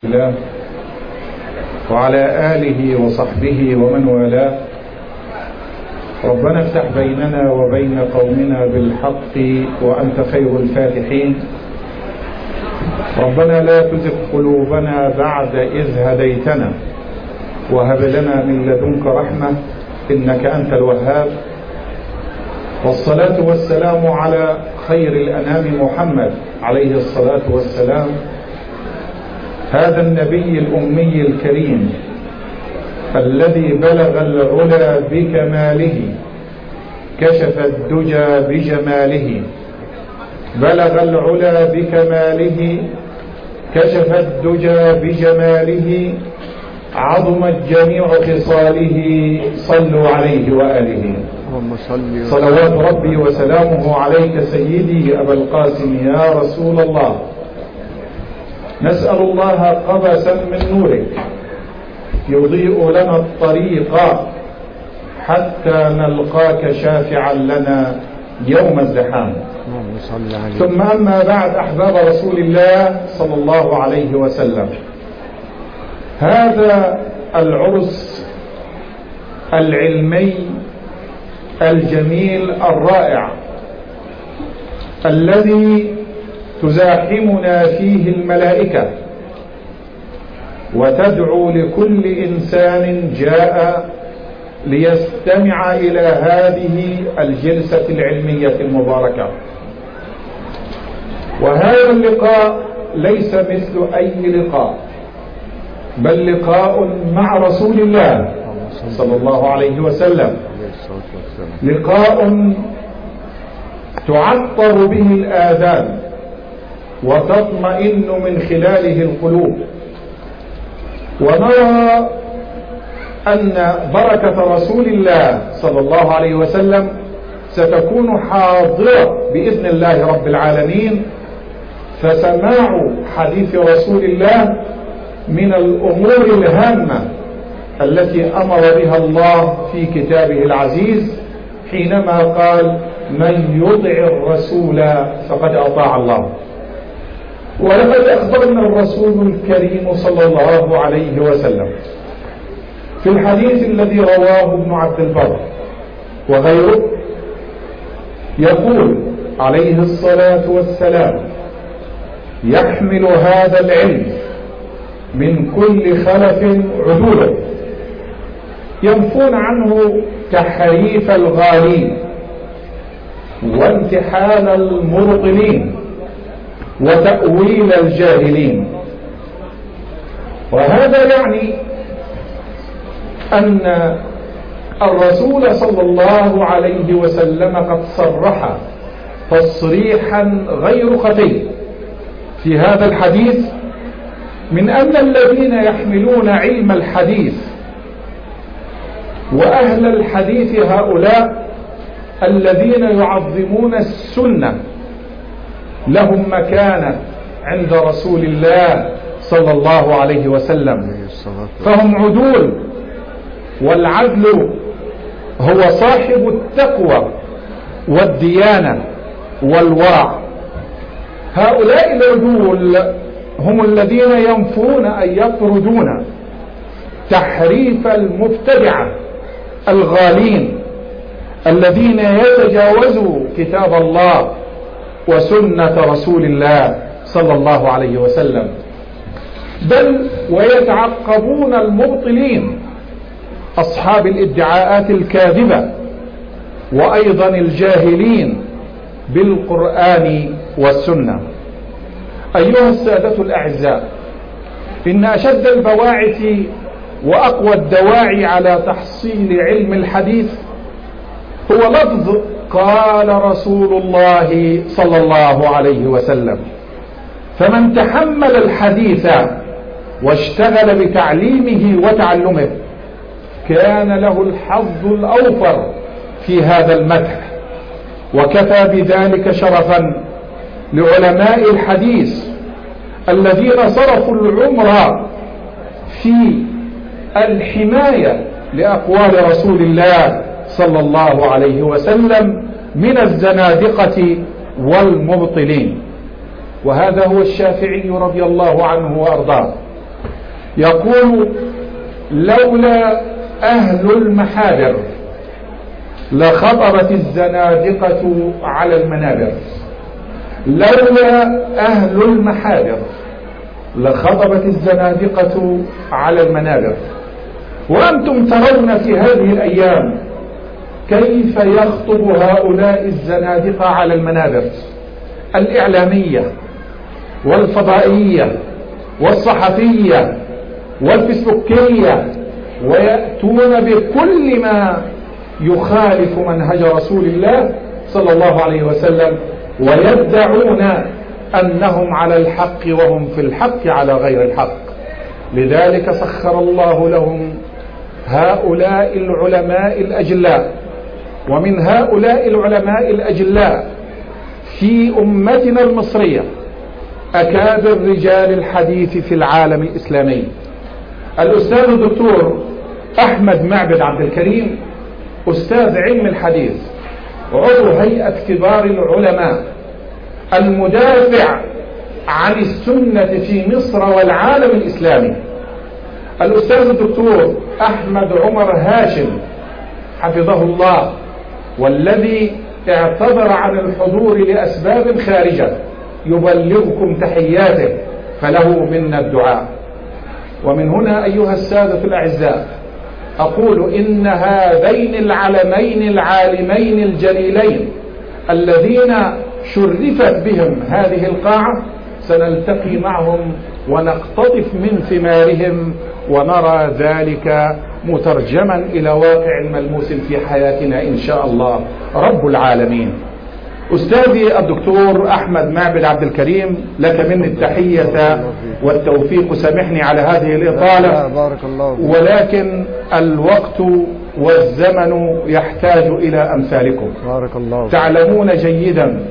الله وعلى آله وصحبه ومن والاه. ربنا افتح بيننا وبين قومنا بالحق وأنت خير الفاتحين. ربنا لا تزغ قلوبنا بعد إذ هديتنا وهب لنا من لدنك رحمة إنك أنت الوهاب. والصلاة والسلام على خير الأنام محمد عليه الصلاة والسلام، هذا النبي الأمي الكريم الذي بلغ العلا بكماله، كشف الدجى بجماله. بلغ العلا بكماله، كشف الدجى بجماله، عظمت جميع خصاله. صلوا عليه وآله. صلوات ربي وسلامه عليك سيدي أبا القاسم يا رسول الله. نسأل الله قبسا من نورك يضيء لنا الطريق حتى نلقاك شافعا لنا يوم الزحام. ثم أما بعد، أحباب رسول الله صلى الله عليه وسلم، هذا العرس العلمي الجميل الرائع الذي تزاحمنا فيه الملائكة وتدعو لكل إنسان جاء ليستمع إلى هذه الجلسة العلمية المباركة. وهذا اللقاء ليس مثل أي لقاء، بل لقاء مع رسول الله صلى الله عليه وسلم، لقاء تعطر به الآذان وتطمئن من خلاله القلوب. ونرى أن بركة رسول الله صلى الله عليه وسلم ستكون حاضرة بإذن الله رب العالمين، فسماع حديث رسول الله من الأمور الهامة التي أمر بها الله في كتابه العزيز حينما قال: من يطع الرسول فقد أطاع الله. ولقد أخبرنا الرسول الكريم صلى الله عليه وسلم في الحديث الذي رواه ابن عبد البر وغيره، يقول عليه الصلاة والسلام: يحمل هذا العلم من كل خلف عدوله، ينفون عنه تحريف الغالين وانتحال المبطلين وتأويل الجاهلين. وهذا يعني أن الرسول صلى الله عليه وسلم قد صرح تصريحا غير خفي في هذا الحديث من أن الذين يحملون علم الحديث وأهل الحديث هؤلاء الذين يعظمون السنة لهم مكانة عند رسول الله صلى الله عليه وسلم، فهم عدول، والعدل هو صاحب التقوى والديانة والورع. هؤلاء العدول هم الذين ينفون أن يطردون تحريف المبتدعة الغالين الذين يتجاوزوا كتاب الله وسنة رسول الله صلى الله عليه وسلم، بل ويتعقبون المبطلين أصحاب الادعاءات الكاذبة وأيضا الجاهلين بالقرآن والسنة. أيها السادة الأعزاء، إن أشد البواعث وأقوى الدواعي على تحصيل علم الحديث هو لفظ قال رسول الله صلى الله عليه وسلم. فمن تحمل الحديث واشتغل بتعليمه وتعلمه كان له الحظ الأوفر في هذا المدح، وكفى بذلك شرفا لعلماء الحديث الذين صرفوا العمر في الحماية لأقوال رسول الله صلى الله عليه وسلم من الزنادقة والمبطلين. وهذا هو الشافعي رضي الله عنه وأرضاه يقول: لولا أهل المحابر لخطرت الزنادقة على المنابر. لولا أهل المحابر لخطرت الزنادقة على المنابر. وأنتم ترون في هذه الأيام كيف يخطب هؤلاء الزنادقة على المنابر الإعلامية والفضائية والصحفية والفيسبوكية، ويأتون بكل ما يخالف منهج رسول الله صلى الله عليه وسلم، ويدعون أنهم على الحق وهم في الحق على غير الحق. لذلك سخر الله لهم هؤلاء العلماء الأجلاء. ومن هؤلاء العلماء الأجلاء في أمتنا المصرية أكابر رجال الحديث في العالم الإسلامي: الأستاذ الدكتور أحمد معبد عبد الكريم، أستاذ علم الحديث، عضو هيئة كبار العلماء، المدافع عن السنة في مصر والعالم الإسلامي. الأستاذ الدكتور أحمد عمر هاشم حفظه الله، والذي اعتذر عن الحضور لأسباب خارجة، يبلغكم تحياته، فله منا الدعاء. ومن هنا أيها السادة الأعزاء أقول إن هذين العلمين العالمين الجليلين الذين شرفت بهم هذه القاعة سنلتقي معهم ونقتطف من ثمارهم، ونرى ذلك مترجما إلى واقع ملموس في حياتنا إن شاء الله رب العالمين. أستاذي الدكتور أحمد معبد عبد الكريم، لك مني التحية والتوفيق. سامحني على هذه الإطالة، ولكن الوقت والزمن يحتاج إلى أمثالكم. بارك الله. تعلمون جيدا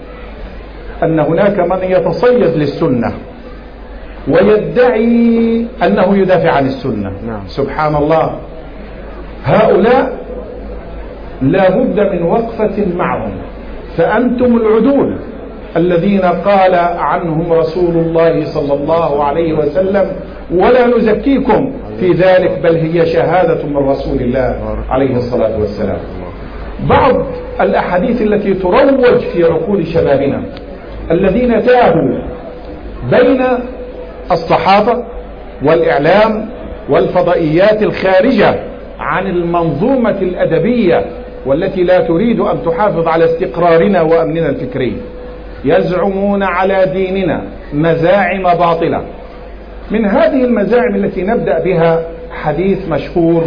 أن هناك من يتصيد للسنة ويدعي أنه يدافع عن السنة. سبحان الله. هؤلاء لا بد من وقفة معهم، فأنتم العدول الذين قال عنهم رسول الله صلى الله عليه وسلم: ولا نزكيكم في ذلك، بل هي شهادة من رسول الله عليه الصلاة والسلام. بعض الأحاديث التي تروج في عقول شبابنا الذين تاهوا بين الصحافة والإعلام والفضائيات الخارجة عن المنظومة الأدبية والتي لا تريد أن تحافظ على استقرارنا وأمننا الفكري، يزعمون على ديننا مزاعم باطلة. من هذه المزاعم التي نبدأ بها حديث مشهور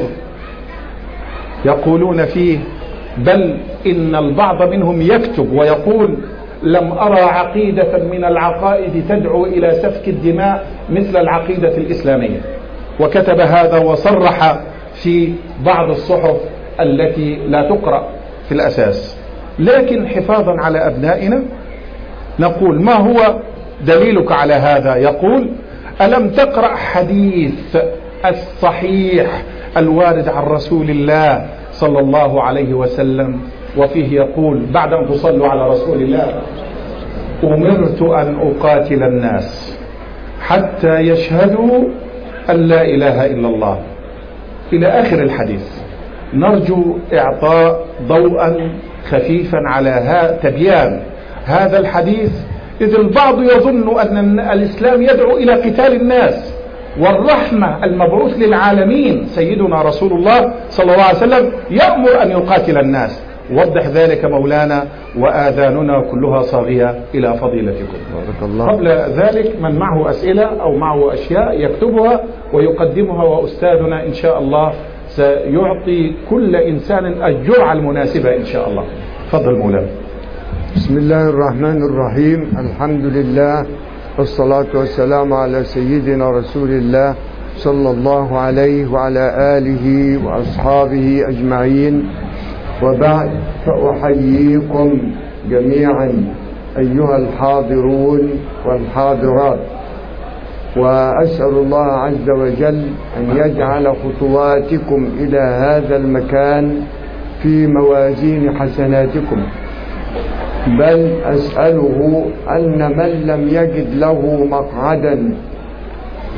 يقولون فيه، بل إن البعض منهم يكتب ويقول: لم أرى عقيدة من العقائد تدعو إلى سفك الدماء مثل العقيدة الإسلامية. وكتب هذا وصرح في بعض الصحف التي لا تقرأ في الأساس. لكن حفاظا على أبنائنا نقول: ما هو دليلك على هذا؟ يقول: ألم تقرأ حديث الصحيح الوارد عن رسول الله صلى الله عليه وسلم، وفيه يقول بعد أن تصلوا على رسول الله: أمرت أن أقاتل الناس حتى يشهدوا أن لا إله إلا الله، إلى آخر الحديث. نرجو إعطاء ضوءا خفيفا على تبيان هذا الحديث، إذ البعض يظن أن الإسلام يدعو إلى قتال الناس، والرحمة المبعوث للعالمين سيدنا رسول الله صلى الله عليه وسلم يأمر أن يقاتل الناس. وضح ذلك مولانا، وآذاننا كلها صاغية إلى فضيلتكم. قبل ذلك من معه أسئلة أو معه أشياء يكتبها ويقدمها، وأستاذنا إن شاء الله سيعطي كل إنسان الجرعة المناسبة إن شاء الله. تفضل مولانا. بسم الله الرحمن الرحيم. الحمد لله والصلاة والسلام على سيدنا رسول الله صلى الله عليه وعلى آله وأصحابه أجمعين، وبعد، فأحييكم جميعا أيها الحاضرون والحاضرات، وأسأل الله عز وجل أن يجعل خطواتكم إلى هذا المكان في موازين حسناتكم، بل أسأله أن من لم يجد له مقعدا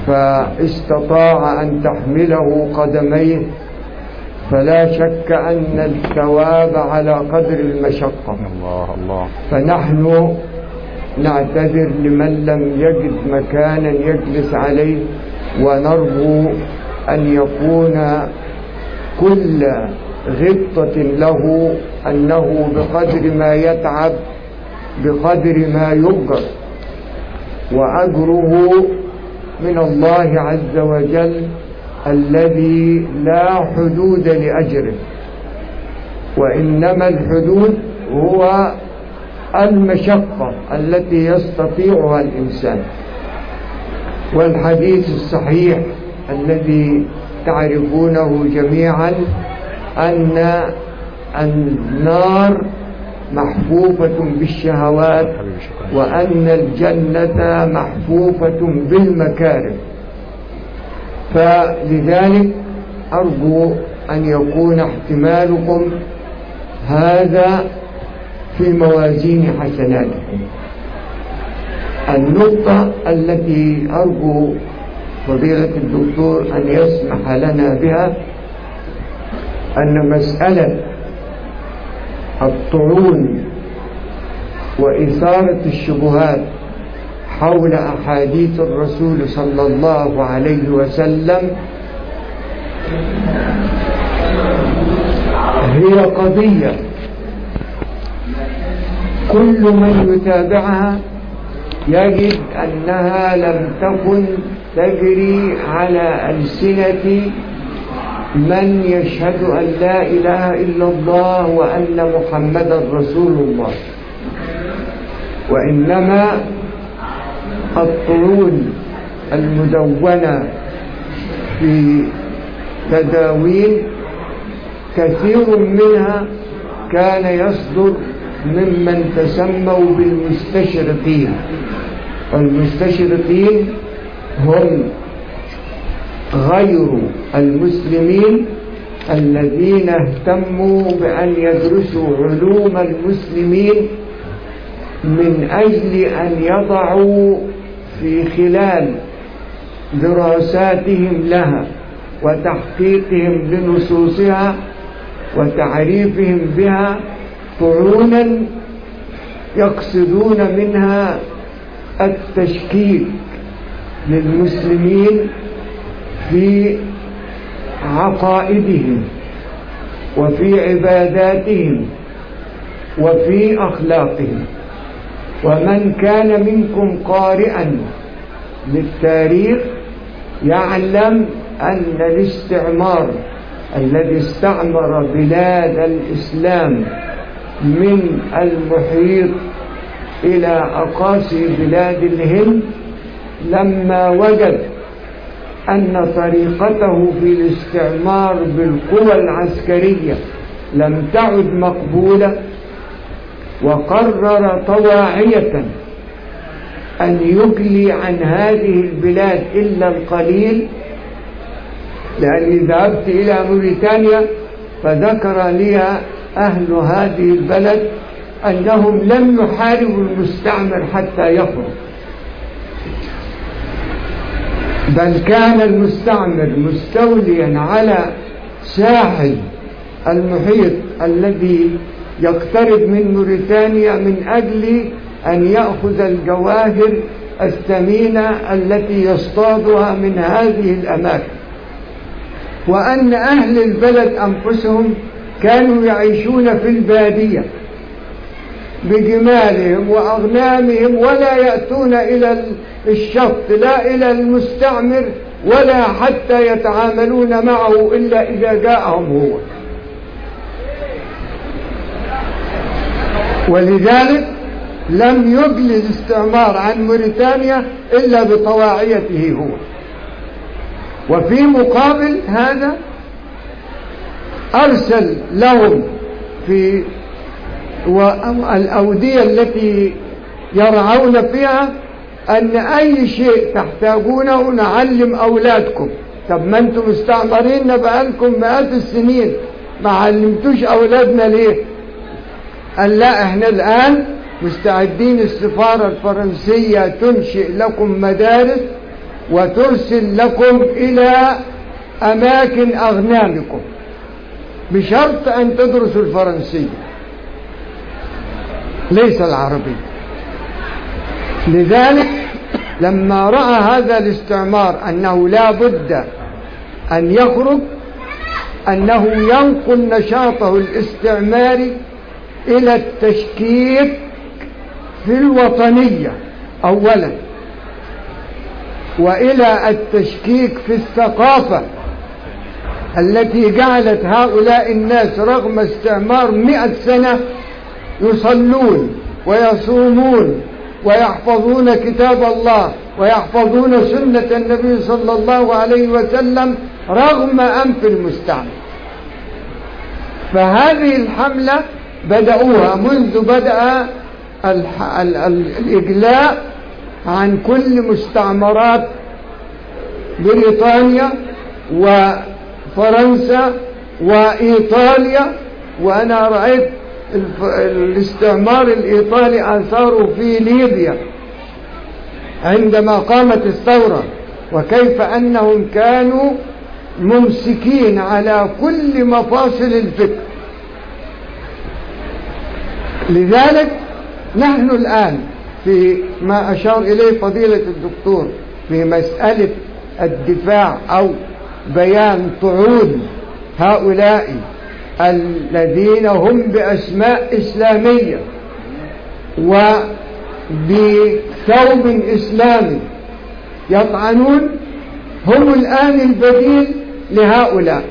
فاستطاع أن تحمله قدميه، فلا شك أن الثواب على قدر المشقة. الله. فنحن نعتذر لمن لم يجد مكانا يجلس عليه، ونرجو أن يكون كل غبطة له أنه بقدر ما يتعب بقدر ما يؤجر، وأجره من الله عز وجل الذي لا حدود لأجره، وإنما الحدود هو المشقة التي يستطيعها الإنسان. والحديث الصحيح الذي تعرفونه جميعا أن النار محفوفة بالشهوات، وأن الجنة محفوفة بالمكارم. فلذلك أرجو أن يكون احتمالكم هذا في موازين حسناتكم. النقطة التي أرجو فضيلة الدكتور أن يسمح لنا بها أن مسألة الطعون وإثارة الشبهات حول أحاديث الرسول صلى الله عليه وسلم هي قضية كل من يتابعها يجد أنها لم تكن تجري على ألسنة من يشهد أن لا إله إلا الله وأن محمدا رسول الله، وإنما الطعون المدونة في تداوين كثير منها كان يصدر ممن تسموا بالمستشرقين. والمستشرقين هم غير المسلمين الذين اهتموا بأن يدرسوا علوم المسلمين من أجل أن يضعوا في خلال دراساتهم لها وتحقيقهم لنصوصها وتعريفهم بها طعونا يقصدون منها التشكيك للمسلمين في عقائدهم وفي عباداتهم وفي أخلاقهم. ومن كان منكم قارئا للتاريخ يعلم أن الاستعمار الذي استعمر بلاد الإسلام من المحيط إلى أقاصي بلاد الهند لما وجد أن طريقته في الاستعمار بالقوى العسكرية لم تعد مقبولة، وقرر طواعية أن يجلي عن هذه البلاد إلا القليل. لأني ذهبت إلى موريتانيا فذكر لي أهل هذه البلد أنهم لم يحاربوا المستعمر حتى يخرج، بل كان المستعمر مستوليا على ساحل المحيط الذي يقترب من موريتانيا من أجل أن يأخذ الجواهر الثمينة التي يصطادها من هذه الأماكن، وأن أهل البلد أنفسهم كانوا يعيشون في البادية بجمالهم وأغنامهم ولا يأتون إلى الشط لا إلى المستعمر ولا حتى يتعاملون معه إلا إذا جاءهم هو. ولذلك لم يجلي الاستعمار عن موريتانيا إلا بطواعيته هو. وفي مقابل هذا أرسل لهم في الأودية التي يرعون فيها أن أي شيء تحتاجونه نعلم أولادكم. طب ما أنتم مستعمرين بقالكم مئات السنين ما علمتوش أولادنا ليه؟ قال لا، احنا الآن مستعدين، السفارة الفرنسية تنشئ لكم مدارس وترسل لكم إلى أماكن أغنامكم بشرط أن تدرسوا الفرنسية ليس العربي. لذلك لما رأى هذا الاستعمار أنه لا بد أن يخرج، أنه ينقل نشاطه الاستعماري إلى التشكيك في الوطنية أولا، وإلى التشكيك في الثقافة التي جعلت هؤلاء الناس رغم استعمار 100 سنة يصلون ويصومون ويحفظون كتاب الله ويحفظون سنة النبي صلى الله عليه وسلم رغم أنف المستعمر. فهذه الحملة بدأوها منذ بدأ الإجلاء عن كل مستعمرات بريطانيا وفرنسا وإيطاليا. وأنا رأيت الاستعمار الإيطالي آثاره في ليبيا عندما قامت الثورة، وكيف أنهم كانوا ممسكين على كل مفاصل الفكر. لذلك نحن الآن في ما أشار إليه فضيلة الدكتور في مسألة الدفاع أو بيان طعون هؤلاء الذين هم بأسماء إسلامية وبثوب إسلامي يطعنون، هم الآن البديل لهؤلاء.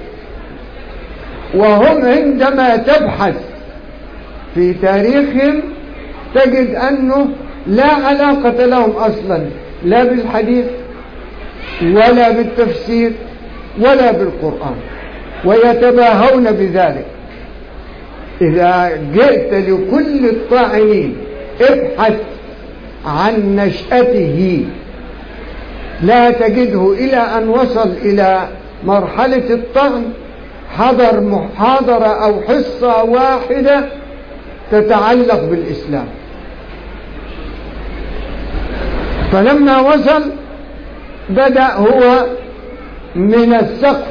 وهم عندما تبحث في تاريخهم تجد أنه لا علاقة لهم أصلا لا بالحديث ولا بالتفسير ولا بالقرآن، ويتباهون بذلك. إذا جئت لكل الطاعنين ابحث عن نشأته لا تجده إلى أن وصل إلى مرحلة الطعن حضر محاضرة أو حصة واحدة تتعلق بالإسلام. فلما وصل بدأ هو من السقف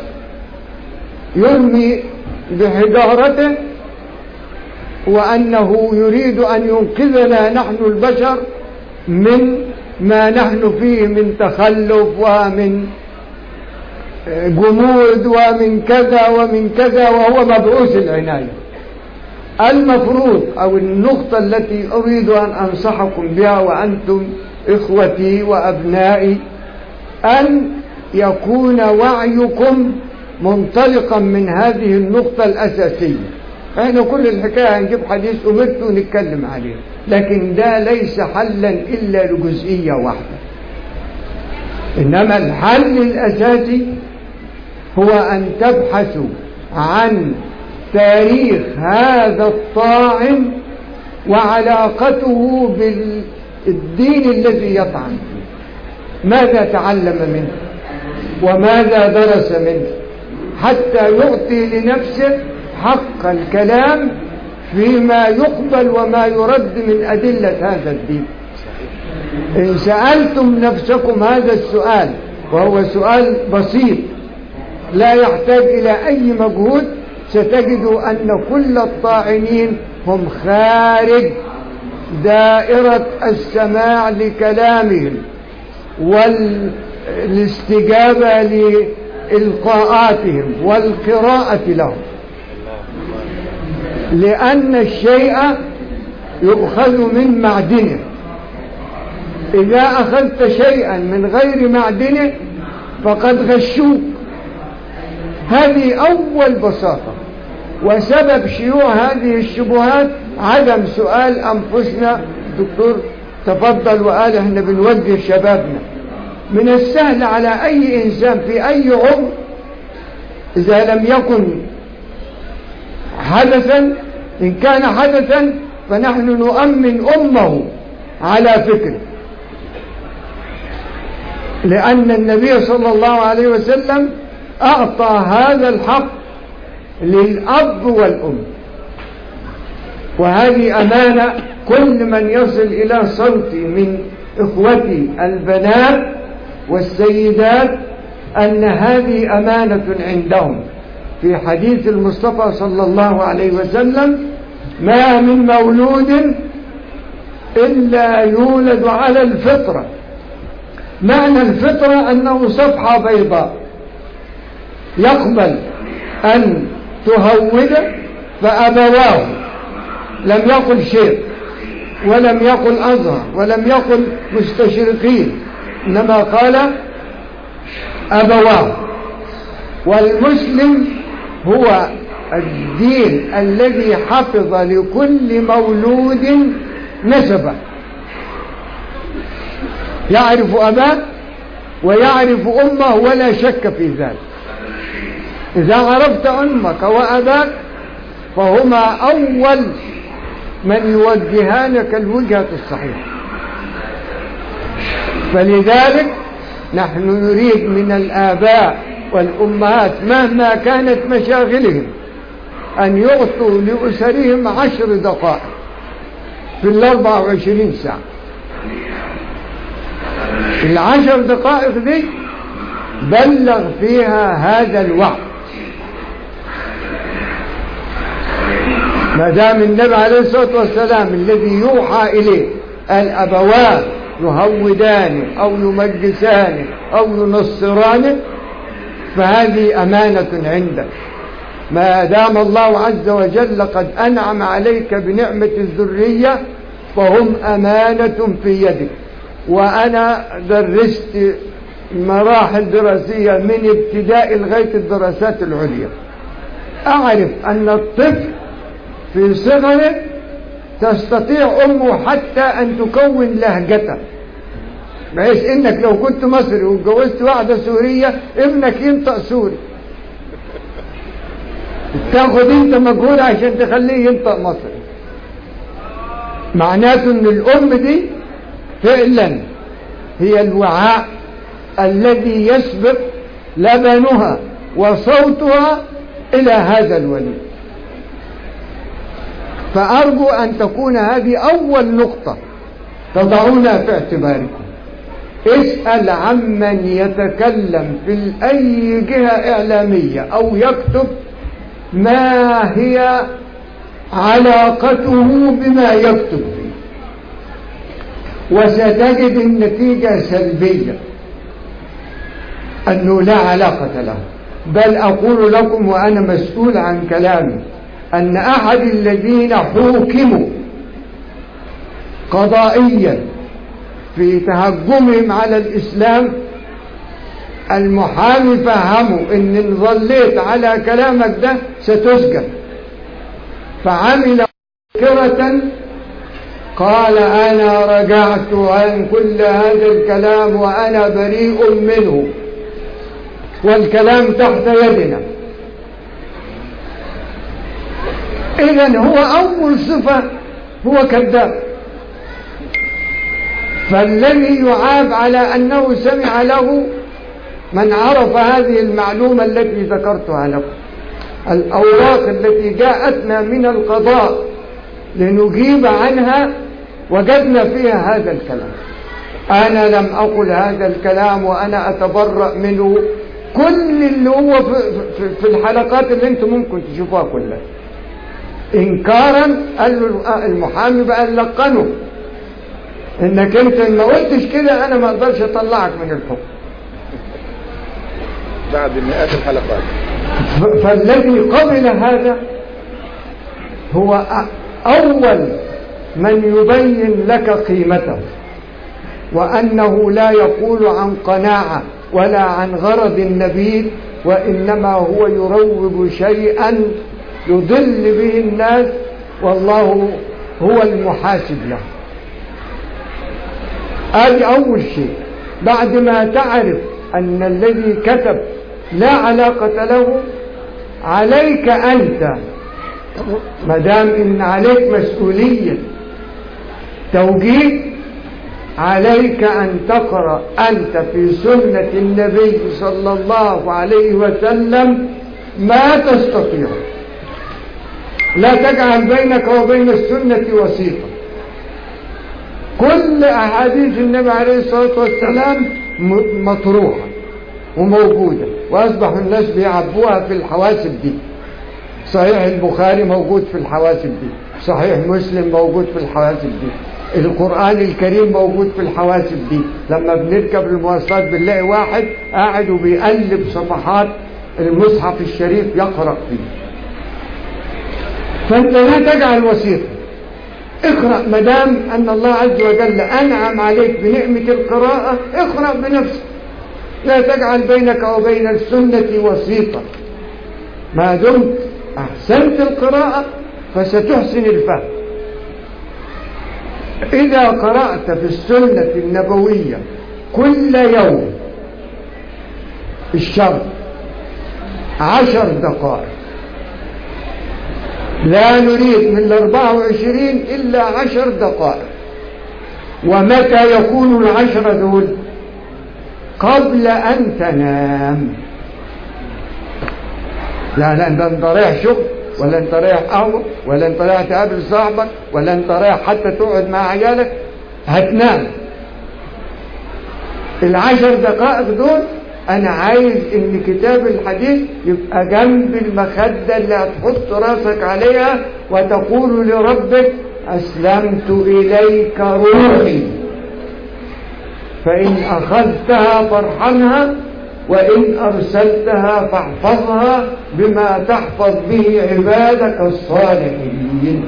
يرمي بحجارته وأنه يريد أن ينقذنا نحن البشر من ما نحن فيه من تخلف ومن جمود ومن كذا ومن كذا، وهو مبعوث العناية. المفروض أو النقطة التي أريد أن أنصحكم بها وأنتم إخوتي وأبنائي أن يكون وعيكم منطلقا من هذه النقطة الأساسية. احنا كل الحكاية هنجيب حديث أمرت ونتكلم عليه، لكن ده ليس حلا إلا لجزئية واحدة. إنما الحل الأساسي هو أن تبحثوا عن تاريخ هذا الطاعن وعلاقته بالدين الذي يطعن فيه، ماذا تعلم منه وماذا درس منه، حتى يعطي لنفسه حق الكلام فيما يقبل وما يرد من أدلة هذا الدين. إن سألتم نفسكم هذا السؤال، وهو سؤال بسيط لا يحتاج إلى أي مجهود، ستجدوا أن كل الطاعنين هم خارج دائرة السماع لكلامهم والاستجابة لإلقاءاتهم والقراءة لهم، لأن الشيء يؤخذ من معدنه. إذا أخذت شيئا من غير معدنه فقد غشوك. هذه أول بساطة. وسبب شيوع هذه الشبهات عدم سؤال أنفسنا. الدكتور تفضل وقال احنا بنوجه شبابنا. من السهل على أي إنسان في أي عمر إذا لم يكن حدثا، إن كان حدثا فنحن نؤمن أمه على فكره، لأن النبي صلى الله عليه وسلم أعطى هذا الحق للأب والأم. وهذه أمانة كل من يصل إلى صوتي من إخوتي البنات والسيدات أن هذه أمانة عندهم. في حديث المصطفى صلى الله عليه وسلم: ما من مولود إلا يولد على الفطرة. معنى الفطرة أنه صفحة بيضاء يقبل أن تهود، فأبواه، لم يقل شيء ولم يقل أزهر ولم يقل مستشرقين، إنما قال أبواه. والمسلم هو الدين الذي حفظ لكل مولود نسبه، يعرف أباه ويعرف أمه ولا شك في ذلك. إذا عرفت أمك وأباك فهما أول من يوجهانك الوجهة الصحيحة. فلذلك نحن نريد من الآباء والأمهات مهما كانت مشاغلهم أن يعطوا لأسرهم 10 دقائق في 24 ساعة. 10 دقائق دي بلغ فيها هذا الوعد. ما دام النبي عليه الصلاة والسلام الذي يوحى إليه الأبوان يهودان أو يمجسان أو ينصران، فهذه أمانة عندك. ما دام الله عز وجل قد أنعم عليك بنعمة الذرية فهم أمانة في يدك. وأنا درست مراحل دراسية من ابتداء لغاية الدراسات العليا، أعرف أن الطفل في صغره تستطيع أمه حتى أن تكون لهجته، بحيث إنك لو كنت مصري واتجوزت واحدة سورية ابنك ينطق سوري، تاخد انت مجهود عشان تخليه ينطق مصري. معناته ان الام دي فعلا هي الوعاء الذي يسبق لبنها وصوتها إلى هذا الولي. فأرجو أن تكون هذه أول نقطة تضعونها في اعتباركم. اسأل عمن يتكلم في أي جهة إعلامية أو يكتب ما هي علاقته بما يكتب فيه، وستجد النتيجة سلبية، أنه لا علاقة له. بل أقول لكم وأنا مسؤول عن كلامي أن أحد الذين حوكموا قضائيا في تهجمهم على الإسلام المحامي فهموا إن ظليت على كلامك ده ستسجن، فعمل مذكرة قال أنا رجعت عن كل هذا الكلام وأنا بريء منه والكلام تحت يدنا. إذن هو أول صفة هو كذاب. فالذي يعاب على أنه سمع له من عرف هذه المعلومة التي ذكرتها لكم. الأوراق التي جاءتنا من القضاء لنجيب عنها وجدنا فيها هذا الكلام. أنا لم أقل هذا الكلام وأنا أتبرأ منه. كل اللي هو في الحلقات اللي انتم ممكن تشوفوها كلها إنكارا. قال له المحامي بقى لقنه إنك أنت ما قلتش كده أنا ما أقدرش أطلعك من الحكم بعد مئات الحلقات. فالذي قبل هذا هو أول من يبين لك قيمته، وأنه لا يقول عن قناعة ولا عن غرض نبيل، وإنما هو يروج شيئا يضل به الناس والله هو المحاسب له. هذا أول شيء. بعد ما تعرف أن الذي كتب لا علاقة له، عليك أنت ما دام إن عليك مسؤولية توجيه، عليك أن تقرأ أنت في سنة النبي صلى الله عليه وسلم ما تستطيع. لا تجعل بينك وبين السنة وسيطة. كل أحاديث النبي عليه الصلاة والسلام مطروحة وموجودة، وأصبح الناس بيعبوها في الحواسب دي. صحيح البخاري موجود في الحواسب دي، صحيح مسلم موجود في الحواسب دي، القرآن الكريم موجود في الحواسب دي. لما بنركب المواصلات بنلاقي واحد قاعد وبيقلب صفحات المصحف الشريف يقرأ فيه. فأنت لا تجعل وسيطة، اقرأ مدام أن الله عز وجل أنعم عليك بنعمة القراءة، اقرأ بنفسك، لا تجعل بينك وبين السنة وسيطة. ما دمت أحسنت القراءة فستحسن الفهم. إذا قرأت في السنة النبوية كل يوم الشرط 10 دقائق، لا نريد من 24 إلا 10 دقائق. ومتى يكون 10 دول؟ قبل أن تنام. لا انت رايح شغل، ولا انت رايح قهوة، ولا انت رايح تقابل صاحبك، ولا انت رايح حتى تقعد مع عيالك، هتنام. 10 دقائق دول انا عايز ان كتاب الحديث يبقى جنب المخدة اللي هتحط راسك عليها وتقول لربك أسلمت إليك روحي، فإن أخذتها فارحمها، وإن أرسلتها فاحفظها بما تحفظ به عبادك الصالحين.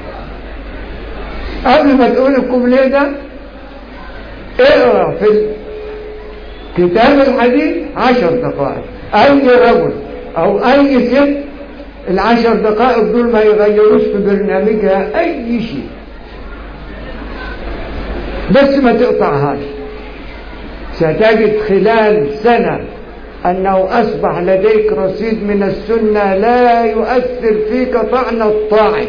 قبل ما تقول الكوبليه ده اقرأ في كتاب الحديث 10 دقائق. أي رجل أو أي ست 10 دقائق دول ما يغيروش في برنامجها أي شيء، بس ما تقطعهاش. ستجد خلال سنة أنه أصبح لديك رصيد من السنة لا يؤثر فيك طعن الطاعن.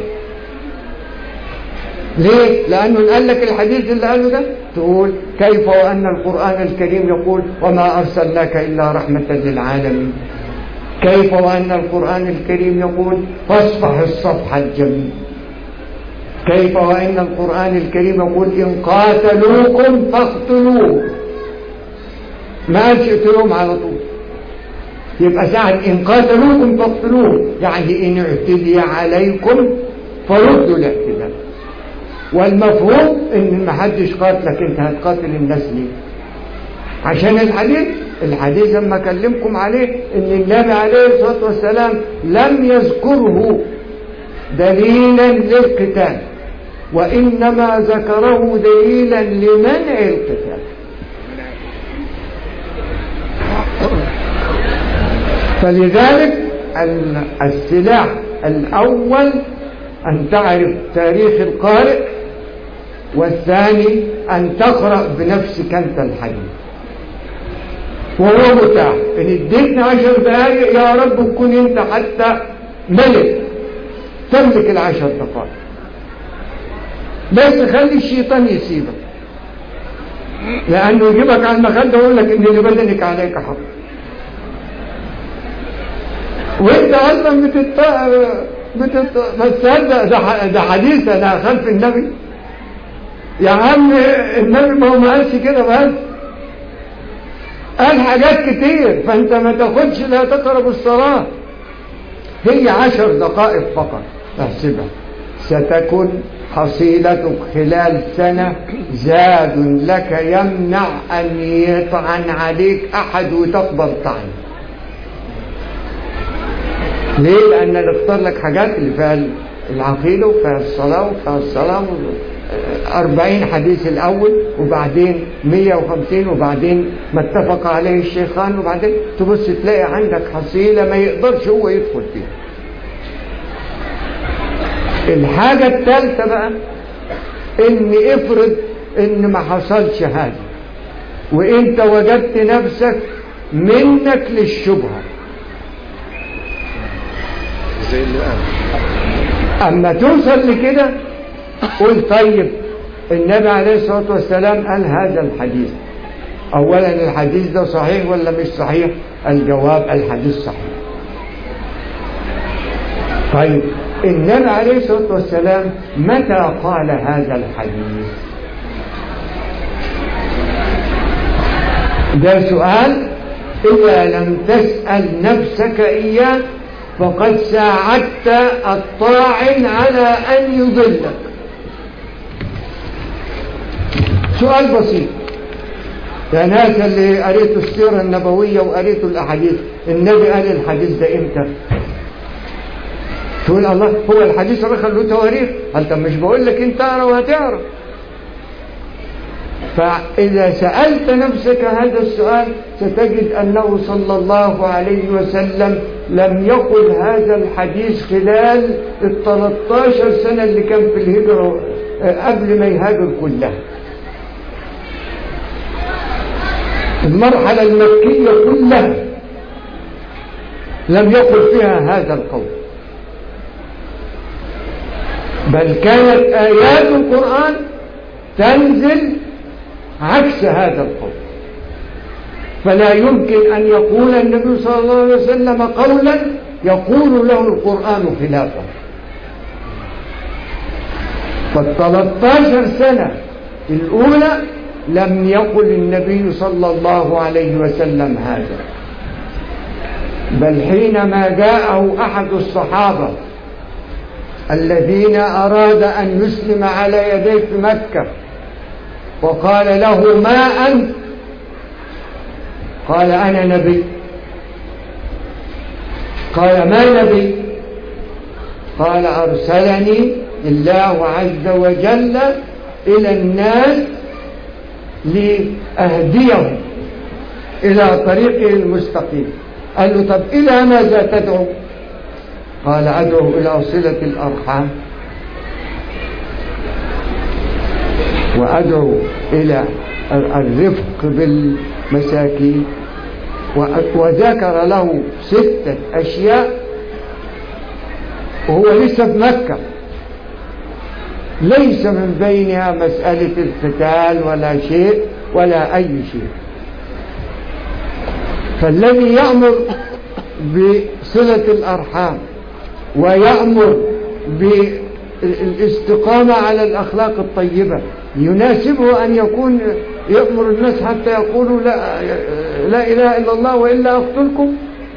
ليه؟ لأنه قال لك الحديث اللي قاله ده تقول كيف وأن القرآن الكريم يقول وما أرسلناك إلا رحمة للعالمين. كيف وأن القرآن الكريم يقول فاصفح الصفح الجميل. كيف وأن القرآن الكريم يقول إن قاتلوكم فاقتلوه. ما قالش اقتلوهم على طول. يبقى ساعة إن قاتلوكم فاقتلوه، يعني إن اعتدي عليكم فردوا الاعتداء. والمفهوم إن ما حدش قاتلك، أنت هتقاتل الناس ليه؟ عشان الحديث لما أكلمكم عليه إن النبي عليه الصلاة والسلام لم يذكره دليلا للقتال، وإنما ذكره دليلا لمنع القتال. فلذلك السلاح الأول أن تعرف تاريخ القارئ، والثاني أن تقرأ بنفسك أنت الحديث. وهو متاح إن اديتنا 10 دقائق يا رب تكون أنت حتى ملك تملك 10 دقائق، بس خلي الشيطان يسيبك، لأنه يجيبك على المخدة ويقول لك إن لبدنك عليك حق، وانت اصلا بتصدق ده حديث انا خلف النبي. يا عم النبي ما هو ما قالش كده بس، قال حاجات كتير، فانت ما تاخدش لا تقرب الصلاة. هي 10 دقائق فقط تحسبها، ستكون حصيلتك خلال سنة زاد لك يمنع أن يطعن عليك أحد وتقبل طعن. ليه؟ لأن نختار لك حاجات اللي فيها العقيدة وفيها الصلاة وفيها الصلاة 40 حديث الأول، وبعدين 150، وبعدين ما اتفق عليه الشيخان، وبعدين تبص تلاقي عندك حصيلة ما يقدرش هو يدخل فيها. الحاجة الثالثة بقى إن افرض إن ما حصلش هذا وإنت وجدت نفسك منك للشبهة، زي اللي قال. أما توصل لكده قل طيب النبي عليه الصلاة والسلام قال هذا الحديث، أولا الحديث ده صحيح ولا مش صحيح؟ الجواب الحديث صحيح. طيب النبي عليه الصلاة والسلام متى قال هذا الحديث؟ ده سؤال إذا لم تسأل نفسك إياه فقد ساعدت الطاعن على أن يضلك. سؤال بسيط يا ناس اللي قريتوا السيرة النبوية وقريتوا الأحاديث، النبي قال الحديث ده إمتى؟ تقول الله هو الحديث ده خلوه تواريخ؟ أنت مش بقول لك أنت أقرأ وهتعرف. فإذا سألت نفسك هذا السؤال ستجد أنه صلى الله عليه وسلم لم يقل هذا الحديث خلال 13 سنة اللي كان في الهجرة قبل ما يهاجر كلها. المرحلة المكية كلها لم يقل فيها هذا القول، بل كانت آيات القرآن تنزل عكس هذا القول. فلا يمكن أن يقول النبي صلى الله عليه وسلم قولا يقول له القرآن خلافه. ف13 سنة الأولى لم يقل النبي صلى الله عليه وسلم هذا، بل حينما جاءه أحد الصحابة الذين أراد أن يسلم على يديه في مكة وقال له ما أنت؟ قال أنا نبي. قال ما نبي؟ قال أرسلني الله عز وجل إلى الناس لأهديهم إلى طريقه المستقيم. قال له طب إلى ماذا تدعو؟ قال أدعو إلى صلة الأرحام، وأدعو إلى الرفق بالمساكين، وذكر له 6 أشياء وهو لسه في مكة، ليس من بينها مسألة القتال ولا شيء ولا أي شيء. فالذي يأمر بصلة الأرحام ويأمر بالاستقامة على الأخلاق الطيبة يناسبه أن يكون يأمر الناس حتى يقولوا لا إله إلا الله وإلا أقتلكم.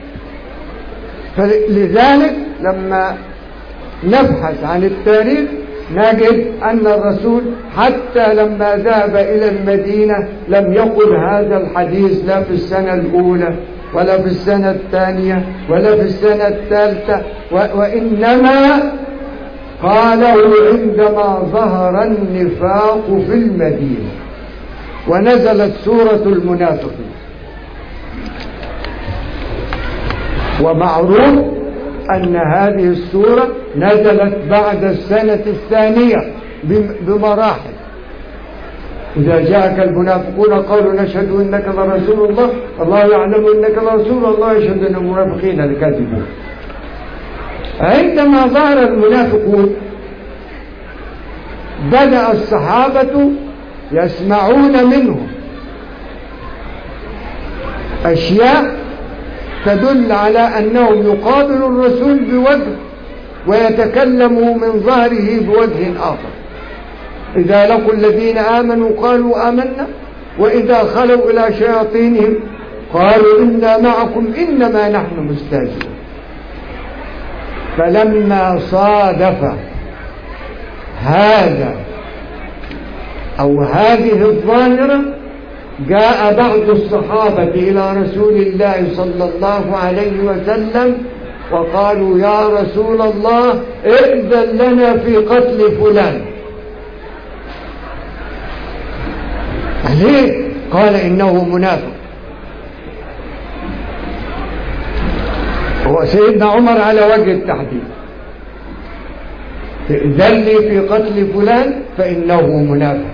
فلذلك لما نبحث عن التاريخ نجد أن الرسول حتى لما ذهب إلى المدينة لم يقل هذا الحديث لا في السنة الأولى ولا في السنة الثانية ولا في السنة الثالثة، وإنما قاله عندما ظهر النفاق في المدينة ونزلت سورة المنافقين. ومعروف أن هذه السورة نزلت بعد السنة الثانية بمراحل. إذا جاءك المنافقون قالوا نشهد إنك لرسول الله، الله يعلم إنك لرسول الله، يشهد أن المنافقين لكاذبون. عندما ظهر المنافقون بدأ الصحابة يسمعون منهم أشياء تدل على أنهم يقابلوا الرسول بوجه ويتكلموا من ظهره بوجه آخر. إذا لقوا الذين آمنوا قالوا آمنا، وإذا خلوا إلى شياطينهم قالوا إنا معكم إنما نحن مستهزئون. فلما صادف هذا أو هذه الظاهرة جاء بعض الصحابة إلى رسول الله صلى الله عليه وسلم وقالوا يا رسول الله ائذن لنا في قتل فلان. ليه؟ قال إنه منافق. هو سيدنا عمر على وجه التحديد، ائذن لي في قتل فلان فإنه منافق.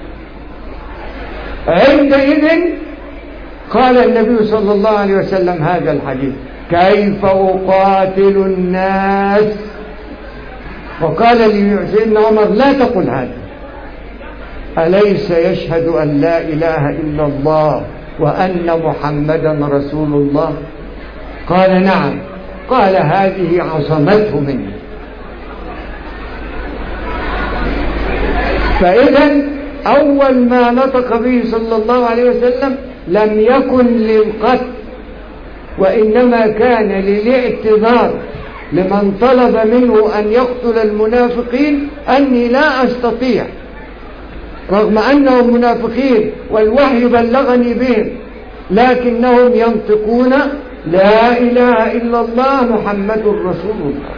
عندئذ قال النبي صلى الله عليه وسلم هذا الحديث كيف أقاتل الناس؟ وقال لسيدنا عمر لا تقل هذا، أليس يشهد أن لا إله إلا الله وأن محمدا رسول الله؟ قال نعم. قال هذه عصمته مني. فإذا أول ما نطق به صلى الله عليه وسلم لم يكن للقتل، وإنما كان للاعتذار لمن طلب منه أن يقتل المنافقين أني لا أستطيع، رغم أنهم منافقين والوحي بلغني بهم، لكنهم ينطقون لا إله إلا الله محمد رسول الله.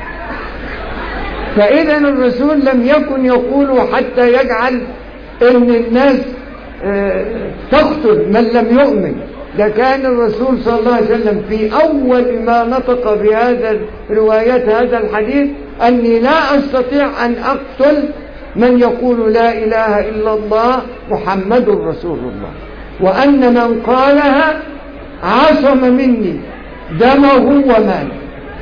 فإذا الرسول لم يكن يقول حتى يجعل إن الناس تقتل من لم يؤمن. ده كان الرسول صلى الله عليه وسلم في أول ما نطق بهذا رواية هذا الحديث أني لا أستطيع أن أقتل من يقول لا إله إلا الله محمد رسول الله، وأن من قالها عصم مني دمه وماله.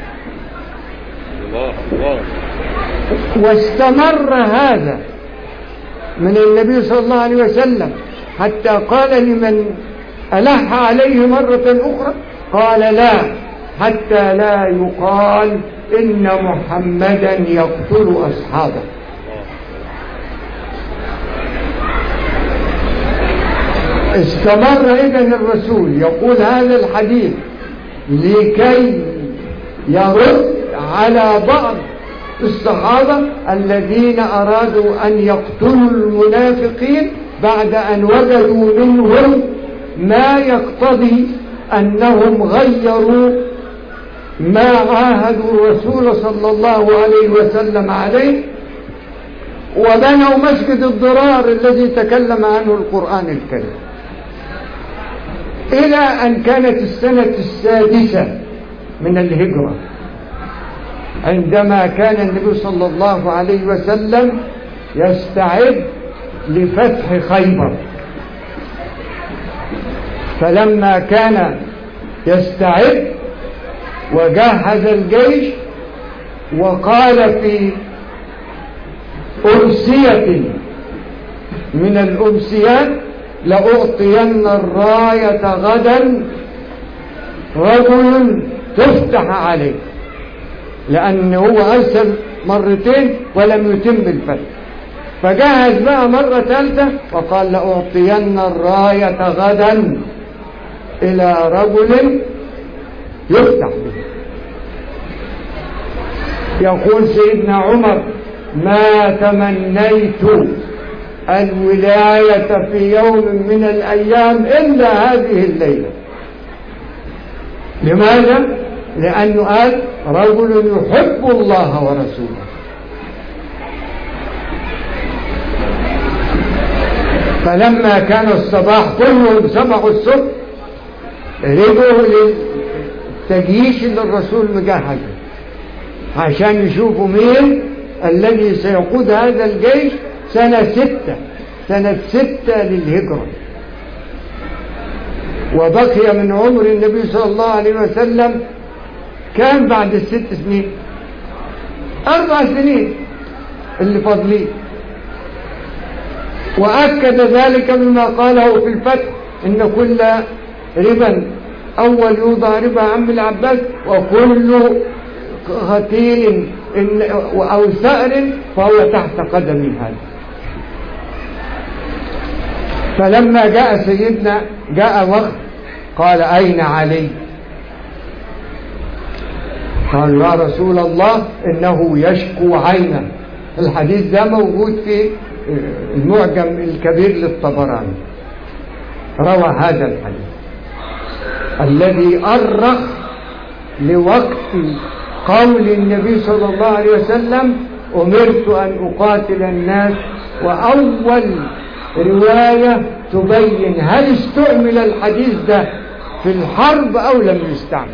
واستمر هذا من النبي صلى الله عليه وسلم حتى قال لمن ألح عليه مرة أخرى قال لا، حتى لا يقال إن محمدا يقتل أصحابه. استمر إذن الرسول يقول هذا الحديث لكي يرد على بعض الصحابة الذين أرادوا أن يقتلوا المنافقين بعد أن وجدوا منهم ما يقتضي أنهم غيروا ما عاهدوا الرسول صلى الله عليه وسلم عليه، وبنوا مسجد الضرار الذي تكلم عنه القرآن الكريم، إلى أن كانت السنة 6 من الهجرة عندما كان النبي صلى الله عليه وسلم يستعد لفتح خيبر. فلما كان يستعد وجهز الجيش وقال في أمسية من الأمسيات لأعطين الراية غدا رجل تفتح عليه، لأنه هو أرسل مرتين ولم يتم الفتح، فجهز بقى مرة ثالثة وقال لأعطين الراية غدا إلى رجل يفتح به. يقول سيدنا عمر ما تمنيت الولاية في يوم من الأيام إلا هذه الليلة. لماذا؟ لأنه قال رجل يحب الله ورسوله. فلما كان الصباح كلهم سمعوا الصبح رجعوا للتجيش اللي الرسول مجهزه عشان يشوفوا مين الذي سيقود هذا الجيش سنة 6 للهجرة. وبقي من عمر النبي صلى الله عليه وسلم كان بعد 6 سنين 4 سنين اللي فاضلين. وأكد ذلك بما قاله في الفتح إن كل ربا أول يوضع ربا عم العباس وكل غتيل أو ثأر فهو تحت قدم هذا. فلما جاء سيدنا جاء وقت قال أين علي؟ قال يا رسول الله إنه يشكو عينه. الحديث ده موجود في المعجم الكبير للطبراني، روى هذا الحديث الذي أرخ لوقت قول النبي صلى الله عليه وسلم أمرت أن أقاتل الناس، وأول رواية تبين هل استعمل الحديث ده في الحرب أو لم يستعمل.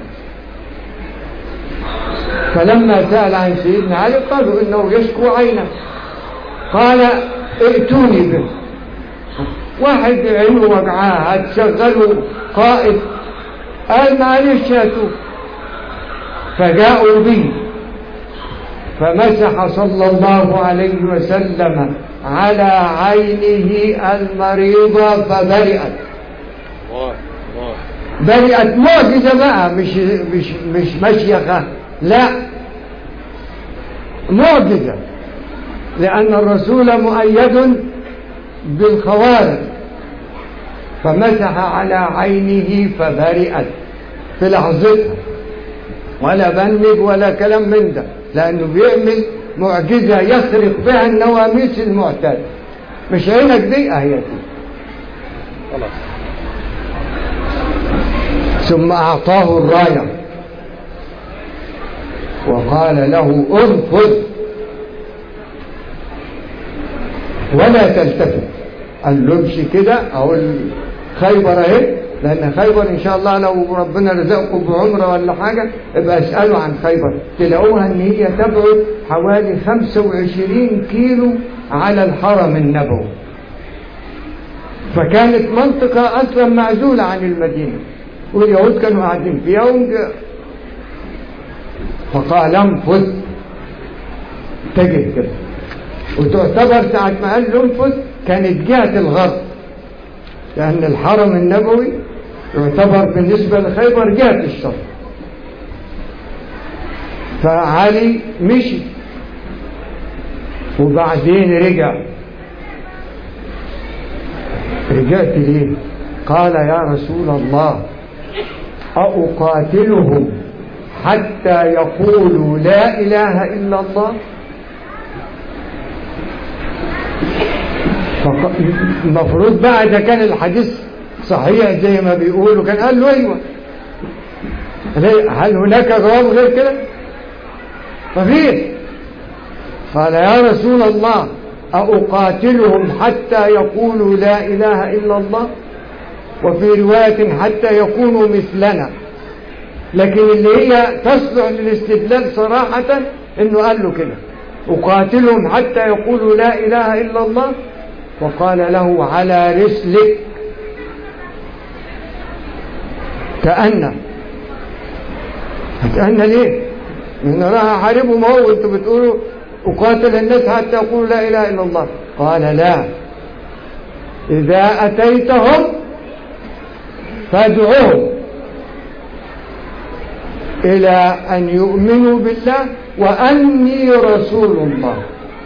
فلما سأل عن سيدنا علي قالوا إنه يشكو عينه. قال ائتوني به، واحد عينه وجعاه هتشغلوا قائد، قال معلش هاتوه. فجاءوا به فمسح صلى الله عليه وسلم على عينه المريضة فبرئت. برئت معجزة بقى، مش مشيخة، لا معجزة، لأن الرسول مؤيد بالخوارج فمسح على عينه فبرئت في لحظتها، ولا بنج ولا كلام من ده، لأنه بيعمل معجزة يخرق بها النواميس المعتادة. مش عينك دي أهي خلاص. ثم أعطاه الراية وقال له انفذ ولا تلتفت. قال له امشي كده، أقول خيبر اهي، لأن خيبر إن شاء الله لو ربنا رزقكم بعمرة ولا حاجة ابقى اسألوا عن خيبر، تلاقوها إن هي تبعد حوالي 25 كيلو على الحرم النبوي، فكانت منطقة أصلا معزولة عن المدينة، واليهود كانوا قاعدين فيها. فقال انفذ، تجد كده، وتعتبر ساعة ما قال له انفذ كانت جهة الغرب، لأن الحرم النبوي يعتبر بالنسبة لخيبر جهة الشرق. فعلي مشي وبعدين رجعت ليه؟ قال يا رسول الله أقاتلهم حتى يقولوا لا إله إلا الله؟ المفروض بقى إذا كان الحديث صحيح زي ما بيقولوا كان قال له أيوة. هل هناك جواب غير كده؟ مفيش. قال يا رسول الله أقاتلهم حتى يقولوا لا إله إلا الله؟ وفي رواية حتى يكونوا مثلنا. لكن اللي هي تصلح للاستدلال صراحة إنه قال له كده أقاتلهم حتى يقولوا لا إله إلا الله. وقال له على رسلك، كأن ليه؟ إن راح أحاربهم هو وأنتم بتقولوا أقاتل الناس حتى يقولوا لا إله إلا الله. قال لا، إذا أتيتهم فادعوهم إلى أن يؤمنوا بالله وأني رسول الله.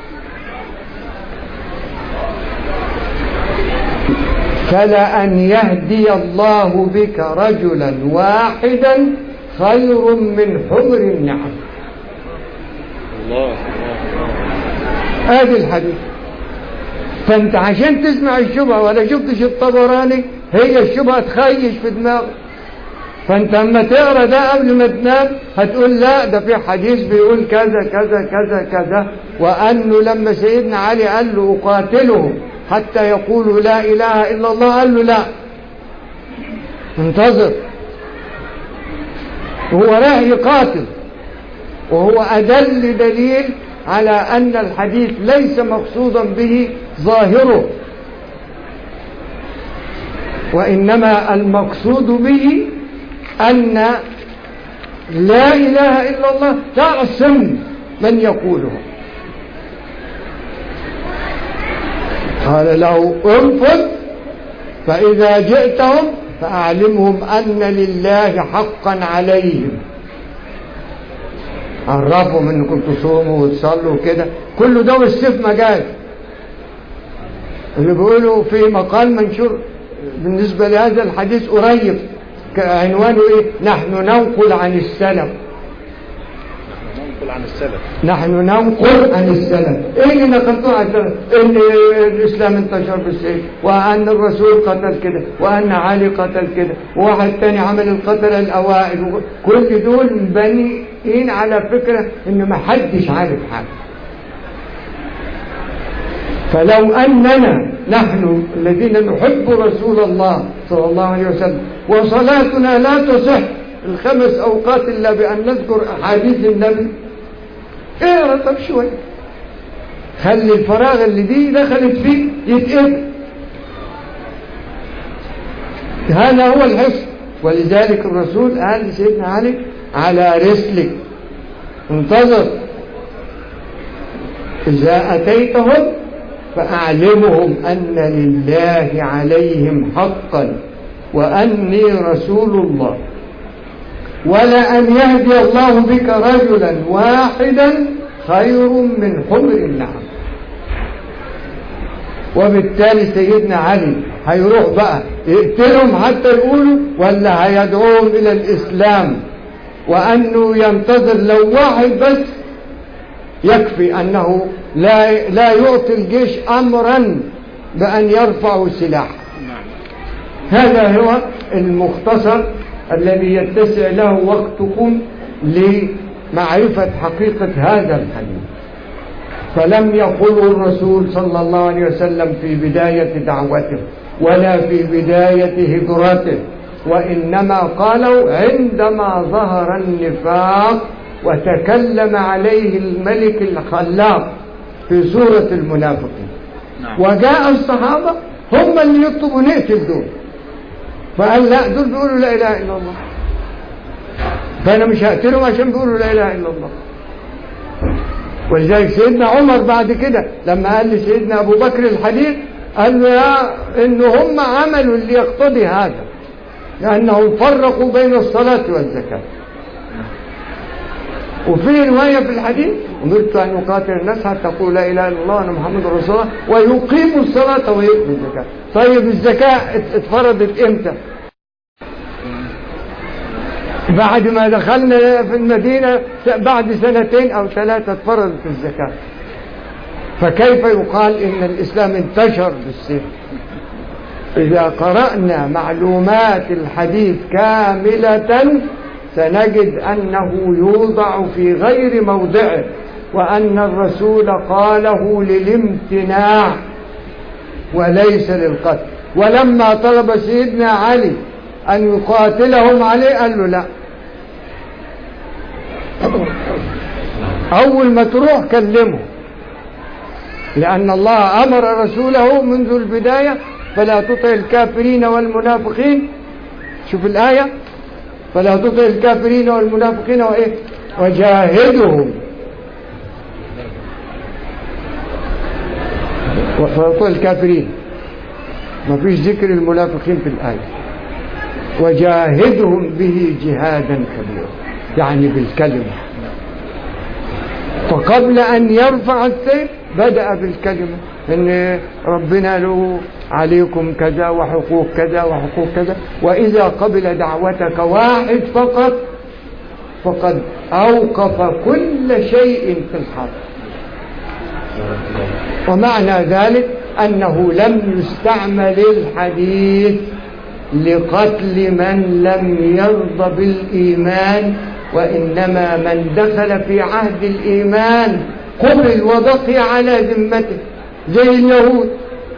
فلأن يهدي الله بك رجلا واحدا خير من حمر النعم. الله. هذا الحديث. فأنت عشان تسمع الشبهة ولا شفتش الطبراني، هي الشبهة تخيش في دماغك. فأنت لما تقرأ ده قبل ما تنام هتقول لا، ده في حديث بيقول كذا كذا كذا كذا، وأنه لما سيدنا علي قال له أقاتلهم حتى يقولوا لا إله إلا الله، قال له لا، انتظر. وهو راح يقاتل، وهو أدل دليل على أن الحديث ليس مقصودا به ظاهره، وإنما المقصود به أن لا إله إلا الله تعصم من يقولها. قال له انفذ، فإذا جئتهم فأعلمهم أن لله حقا عليهم. عرفهم أنكم تصوموا وتصلوا وكده، كله ده والسيف مجال. اللي بيقولوا في مقال منشور بالنسبة لهذا الحديث قريب عنوانه إيه؟ نحن ننقل عن السلف. نحن ننقل عن السلف. إيه اللي نقلتوه عن السلف؟ إن الإسلام انتشر بالسيف، وأن الرسول قتل كده، وأن علي قتل كده، وواحد تاني عمل القتل الأوائل. كل دول بنيين على فكرة إن ما حدش عارف حاجة. فلو أننا نحن الذين نحب رسول الله صلى الله عليه وسلم وصلاتنا لا تصح الخمس أوقات إلا بأن نذكر أحاديث النبي، اقرأ طب شوية، خلي الفراغ اللي دي دخلت فيه يتقفل. هذا هو الحصن. ولذلك الرسول قال لسيدنا علي على رسلك، انتظر، إذا أتيتهم فأعلمهم أن لله عليهم حقا وأني رسول الله، ولأن يهدي الله بك رجلا واحدا خير من حمر النعم. وبالتالي سيدنا علي هيروح بقى يقتلهم حتى يقولوا، ولا هيدعوهم إلى الإسلام، وأنه ينتظر لو واحد بس يكفي أنه لا يعطي الجيش أمرا بأن يرفعوا سلاح. هذا هو المختصر الذي يتسع له وقتكم لمعرفة حقيقة هذا الحديث. فلم يقل الرسول صلى الله عليه وسلم في بداية دعوته ولا في بداية هجرته، وإنما قالوا عندما ظهر النفاق وتكلم عليه الملك الخلاق في سورة المنافقين. وجاء الصحابة هم اللي يطلبوا نقتل دول، فقال لا، دول بيقولوا لا إله إلا الله، فأنا مش هقتلهم عشان بيقولوا لا إله إلا الله. ولذلك سيدنا عمر بعد كده لما قال لسيدنا أبو بكر الحديث قال له إن هم عملوا اللي يقتضي هذا، لأنهم فرقوا بين الصلاة والزكاة. وفي رواية في الحديث أمرت أن أقاتل الناس حتى يقولوا لا إله إلا الله وأن محمد رسول الله ويقيموا الصلاة ويؤتوا الزكاة. طيب الزكاة اتفرضت إمتى؟ بعد ما دخلنا في المدينة بعد 2 أو 3 اتفرضت الزكاة. فكيف يقال إن الإسلام انتشر بالسيف؟ إذا قرأنا معلومات الحديث كاملة سنجد أنه يوضع في غير موضعه، وأن الرسول قاله للامتناع وليس للقتل. ولما طلب سيدنا علي أن يقاتلهم عليه قال له لا، أول ما تروح كلمه، لأن الله أمر رسوله منذ البداية فلا تطع الكافرين والمنافقين. شوف الآية، فلا تطع الكافرين والمنافقين وإيه وجاهدهم، فلا تطع الكافرين، ما فيش ذكر المنافقين في الآية. وجاهدهم به جهادا كبيرا، يعني بالكلمة. فقبل أن يرفع السيف بدأ بالكلمة، إن ربنا له عليكم كذا وحقوق كذا وحقوق كذا، وإذا قبل دعوتك واحد فقط فقد أوقف كل شيء في الحرب. ومعنى ذلك أنه لم يستعمل الحديث لقتل من لم يرضى بالإيمان، وإنما من دخل في عهد الإيمان قبل وبقي على ذمته، زي اليهود.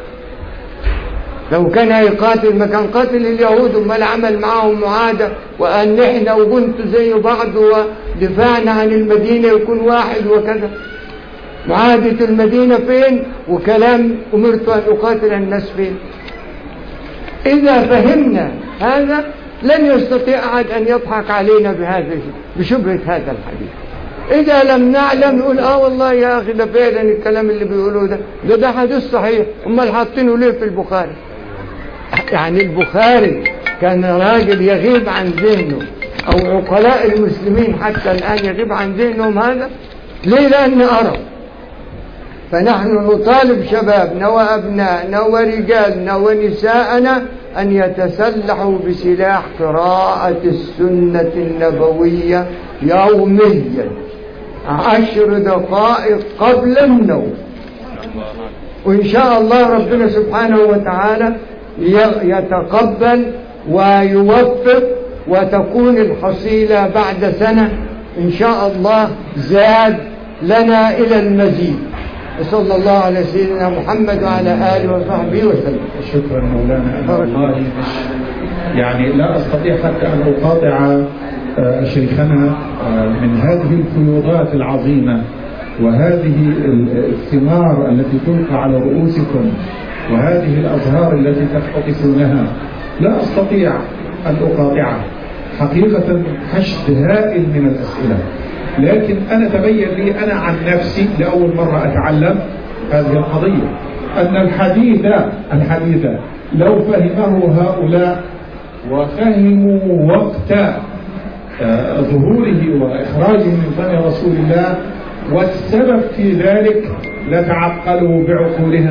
لو كان يقاتل ما كان قاتل اليهود، وما العمل معهم معادة، وأن إحنا وكنتوا زي بعض ودفاعنا عن المدينة يكون واحد وكذا. معادة المدينة فين؟ وكلام أمرت أن أقاتل الناس فين؟ إذا فهمنا هذا لن يستطيع أحد أن يضحك علينا بشبهة هذا الحديث. إذا لم نعلم نقول والله يا أخي ده فعلا الكلام اللي بيقولوه ده حديث صحيح، أمال حاطينه ليه في البخاري؟ يعني البخاري كان راجل يغيب عن ذهنه، أو عقلاء المسلمين حتى الآن يغيب عن ذهنهم هذا ليه؟ لأن أرى. فنحن نطالب شبابنا وأبنائنا ورجالنا ونساءنا أن يتسلحوا بسلاح قراءة السنة النبوية يوميا 10 دقائق قبل النوم، وإن شاء الله ربنا سبحانه وتعالى يتقبل ويوفق، وتكون الحصيلة بعد سنة إن شاء الله زاد لنا إلى المزيد. صلى الله على سيدنا محمد وعلى آله وصحبه وسلم. شكرا مولانا. والله يعني لا أستطيع حتى أن أقاطع شيخنا من هذه الفيوضات العظيمة وهذه الثمار التي تلقى على رؤوسكم وهذه الأزهار التي تقتطفونها. لا أستطيع أن أقاطعها حقيقة، حشد هائل من الأسئلة. لكن أنا تبين لي أنا عن نفسي لأول مرة أتعلم هذه القضية، أن الحديث لو فهمه هؤلاء وفهموا وقت ظهوره وإخراجه من فم رسول الله والسبب في ذلك لتعقلوا بعقولهم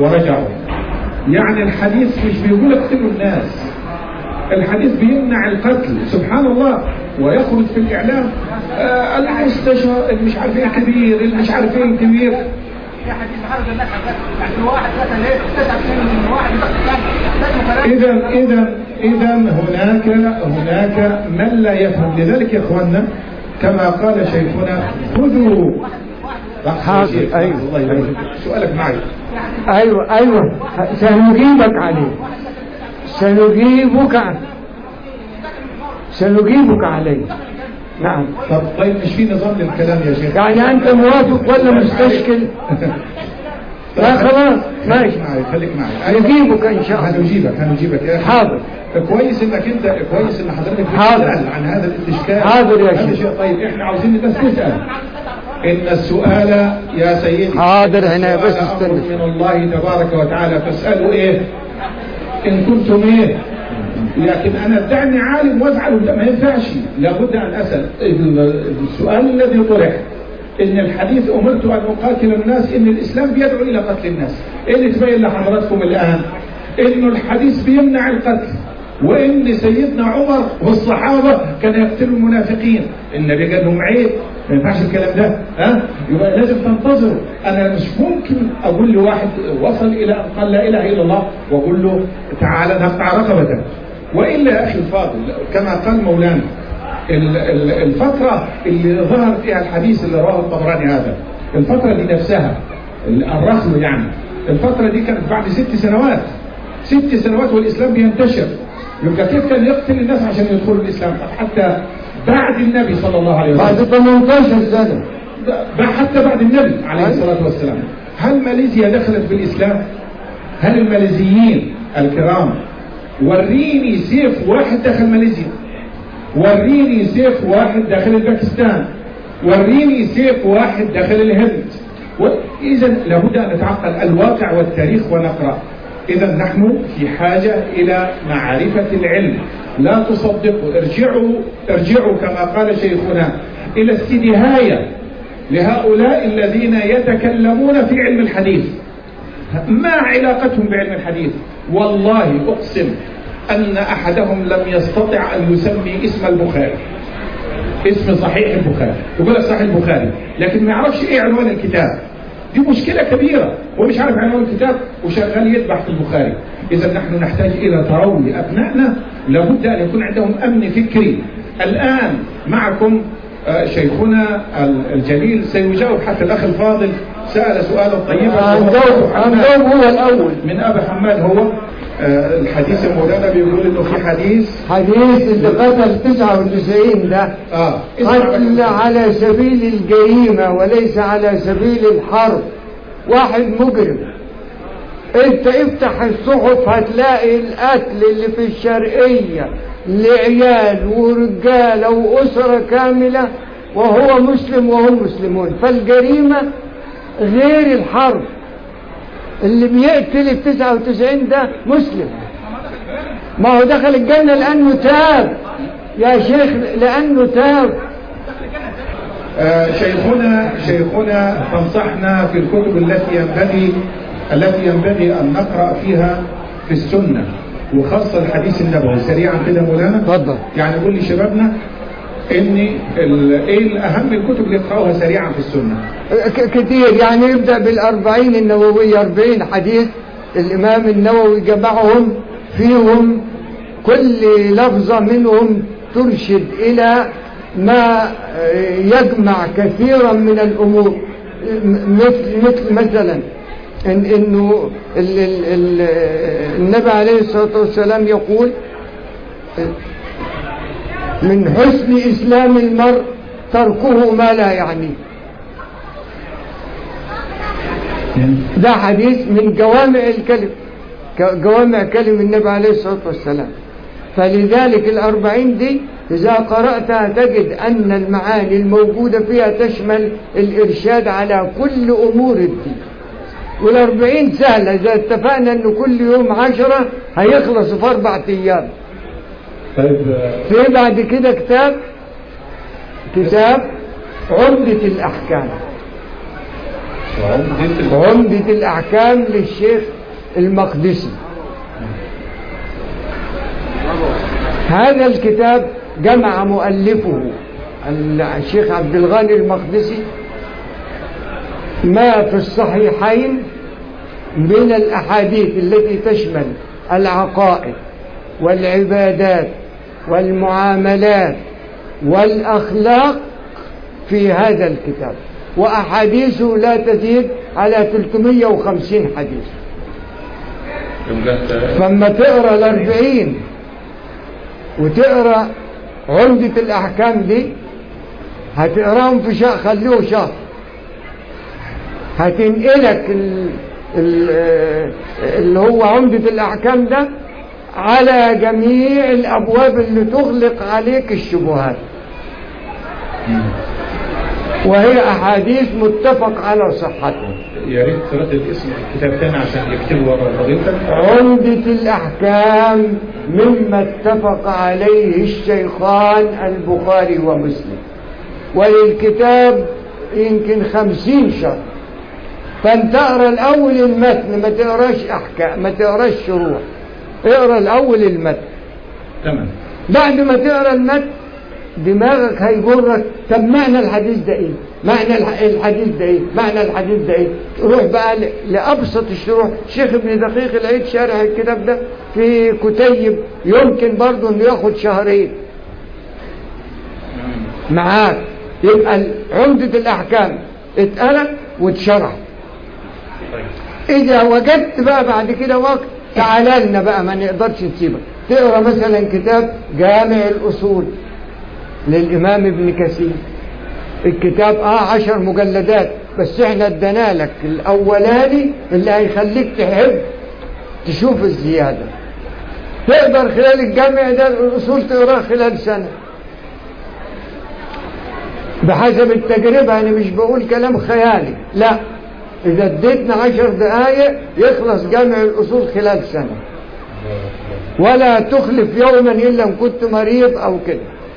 ورجعوا. يعني الحديث مش بيقول اقتلوا الناس، الحديث بيمنع القتل. سبحان الله. ويخرج في الإعلام المستشار المش عارف ايه الكبير، المش عارف ايه الكبير. في حديث محارب الناس يعني واحد مثلا ايه 99 من واحد إذا هناك من لا يفهم. لذلك يا اخواننا كما قال شيخنا خذوا. حاضر. ايوه الله يبارك. سؤالك معي. ايوه سنجيبك عليه، سنجيبك عليه. نعم. طيب مش في نظام للكلام يا شيخ؟ يعني انت موافق ولا مستشكل؟ لا خلاص ماشي، خليك معي. نجيبك ان شاء الله. هنجيبك يا اخي. حاضر. كويس ان حضرتك بتسأل عن هذا الاستشكال. حاضر يا هذا شيء طيب. احنا عاوزين بس نسأل. ان السؤال يا سيدي حاضر هنا بس استنى من الله تبارك وتعالى فاسألوا ايه ان كنتم ايه. لكن انا ادعني عالم وافعل ده ما ينفعش. لابد ان اسال. السؤال الذي طرح ان الحديث امرت ان اقاتل الناس، ان الاسلام بيدعو الى قتل الناس. ايه اللي تبين لحضراتكم الان؟ انه الحديث بيمنع القتل، وان سيدنا عمر والصحابه كانوا يقتلوا المنافقين. النبي قال لهم عيب، ما ينفعش الكلام ده. يبقى لازم تنتظروا. انا مش ممكن اقول لواحد وصل الى ان قال لا اله الا الله واقول له تعالى نقطع رقبتك. والا يا اخي الفاضل كما قال مولانا الفتره اللي ظهر فيها الحديث اللي رواه الطبراني هذا، الفتره دي نفسها الرخو يعني، الفتره دي كانت بعد 6 سنوات. 6 سنوات والاسلام بينتشر. يبقى كيف كان يقتل الناس عشان يدخلوا الاسلام؟ حتى بعد النبي صلى الله عليه وسلم، بعد 18 سنه، حتى بعد النبي عليه الصلاه والسلام. هل ماليزيا دخلت بالاسلام؟ هل الماليزيين الكرام وريني سيف واحد داخل ماليزيا، وريني سيف واحد داخل الباكستان، وريني سيف واحد داخل الهند. إذا لابد أن نتعقل الواقع والتاريخ ونقرأ. إذا نحن في حاجة إلى معرفة العلم. لا تصدقوا. ارجعوا كما قال شيخنا إلى استدهاية لهؤلاء الذين يتكلمون في علم الحديث. ما علاقتهم بعلم الحديث؟ والله أقسم أن أحدهم لم يستطع أن يسمي اسم البخاري، اسم صحيح البخاري. يقول لك صحيح البخاري لكن ما يعرفش إيه عنوان الكتاب. دي مشكلة كبيرة. هو مش عارف عنوان الكتاب وشغال يذبح في البخاري. إذا نحن نحتاج إلى تروي أبنائنا. لابد أن يكون عندهم أمن فكري. الآن معكم شيخنا الجليل سيجاوب. حتى الأخ الفاضل سأل سؤالا طيبا. هنجاوب هو الأول من أبا حماد. هو الحديث المولانا بيقول إنه في حديث اللي قتل 99 ده قتل على سبيل الجريمة وليس على سبيل الحرب. واحد مجرم. انت افتح الصحف هتلاقي القتل اللي في الشرقية لعيال ورجالة وأسرة كاملة وهو مسلم وهم مسلمون. فالجريمة غير الحرب. اللي بيقتل 99 ده مسلم. ما هو دخل الجنة لأنه تاب يا شيخ، لأنه تاب. شيخنا تنصحنا في الكتب التي ينبغي أن نقرأ فيها في السنة، وخاصة الحديث النبوي. سريعا كده مولانا. اتفضل. يعني قول لشبابنا ان ايه اهم الكتب اللي يقرأوها سريعا في السنة. كتير. يعني يبدأ بالأربعين النووية. 40 حديث الإمام النووي جمعهم، فيهم كل لفظة منهم ترشد إلى ما يجمع كثيرا من الأمور. مثلا إنه النبي عليه الصلاة والسلام يقول من حسن إسلام المرء تركه ما لا يعنيه. ده حديث من جوامع الكلم، جوامع كلم النبي عليه الصلاة والسلام. فلذلك 40 دي إذا قرأتها تجد أن المعاني الموجودة فيها تشمل الإرشاد على كل أمور الدين. 40 سهلة. إذا اتفقنا أنه كل يوم 10 هيخلص في 4 أيام. طيب في بعد كده كتاب عمدة الأحكام. عمدة الأحكام للشيخ المقدسي. هذا الكتاب جمع مؤلفه الشيخ عبد الغني المقدسي ما في الصحيحين من الأحاديث التي تشمل العقائد والعبادات والمعاملات والأخلاق في هذا الكتاب، وأحاديثه لا تزيد على 350 حديث. فلما تقرأ 40 وتقرأ عمدة الأحكام دي هتقراهم في شهر، خلوه شهر، هتنقلك اللي هو عمدة الأحكام ده على جميع الأبواب اللي تغلق عليك الشبهات، وهي أحاديث متفق على صحتها. يا ريت ترد الاسم الكتاب تاني عشان يكتبوا ورا فضيلتك. عمدة الأحكام مما اتفق عليه الشيخان البخاري ومسلم، وللكتاب يمكن 50 شهر. فانت اقرا الاول المتن، ما تقراش احكام، ما تقراش شروح، اقرا الاول المتن. تمام. بعد ما تقرا المتن دماغك هيجرك، طب معنى الحديث ده ايه؟ معنى الحديث ده ايه؟ معنى الحديث ده ايه؟ تروح بقى لابسط الشروح. شيخ ابن دقيق العيد شارح الكتاب ده في كتيب، يمكن برضه انه ياخد شهرين معاك. يبقى عمدة الاحكام اتقرا واتشرح. إذا وجدت بقى بعد كده وقت تعال لنا بقى، ما نقدرش نسيبك، تقرأ مثلا كتاب جامع الأصول للإمام ابن كثير. الكتاب 10 مجلدات، بس احنا ادينا لك الأولاني اللي هيخليك تحب تشوف الزيادة. تقدر خلال الجامع ده الأصول تقرأ خلال سنة بحسب التجربة. أنا مش بقول كلام خيالي، لا، إذا اديتنا 10 دقائق يخلص جامع الأصول خلال سنة، ولا تخلف يوما إلا إن كنت مريض أو كده.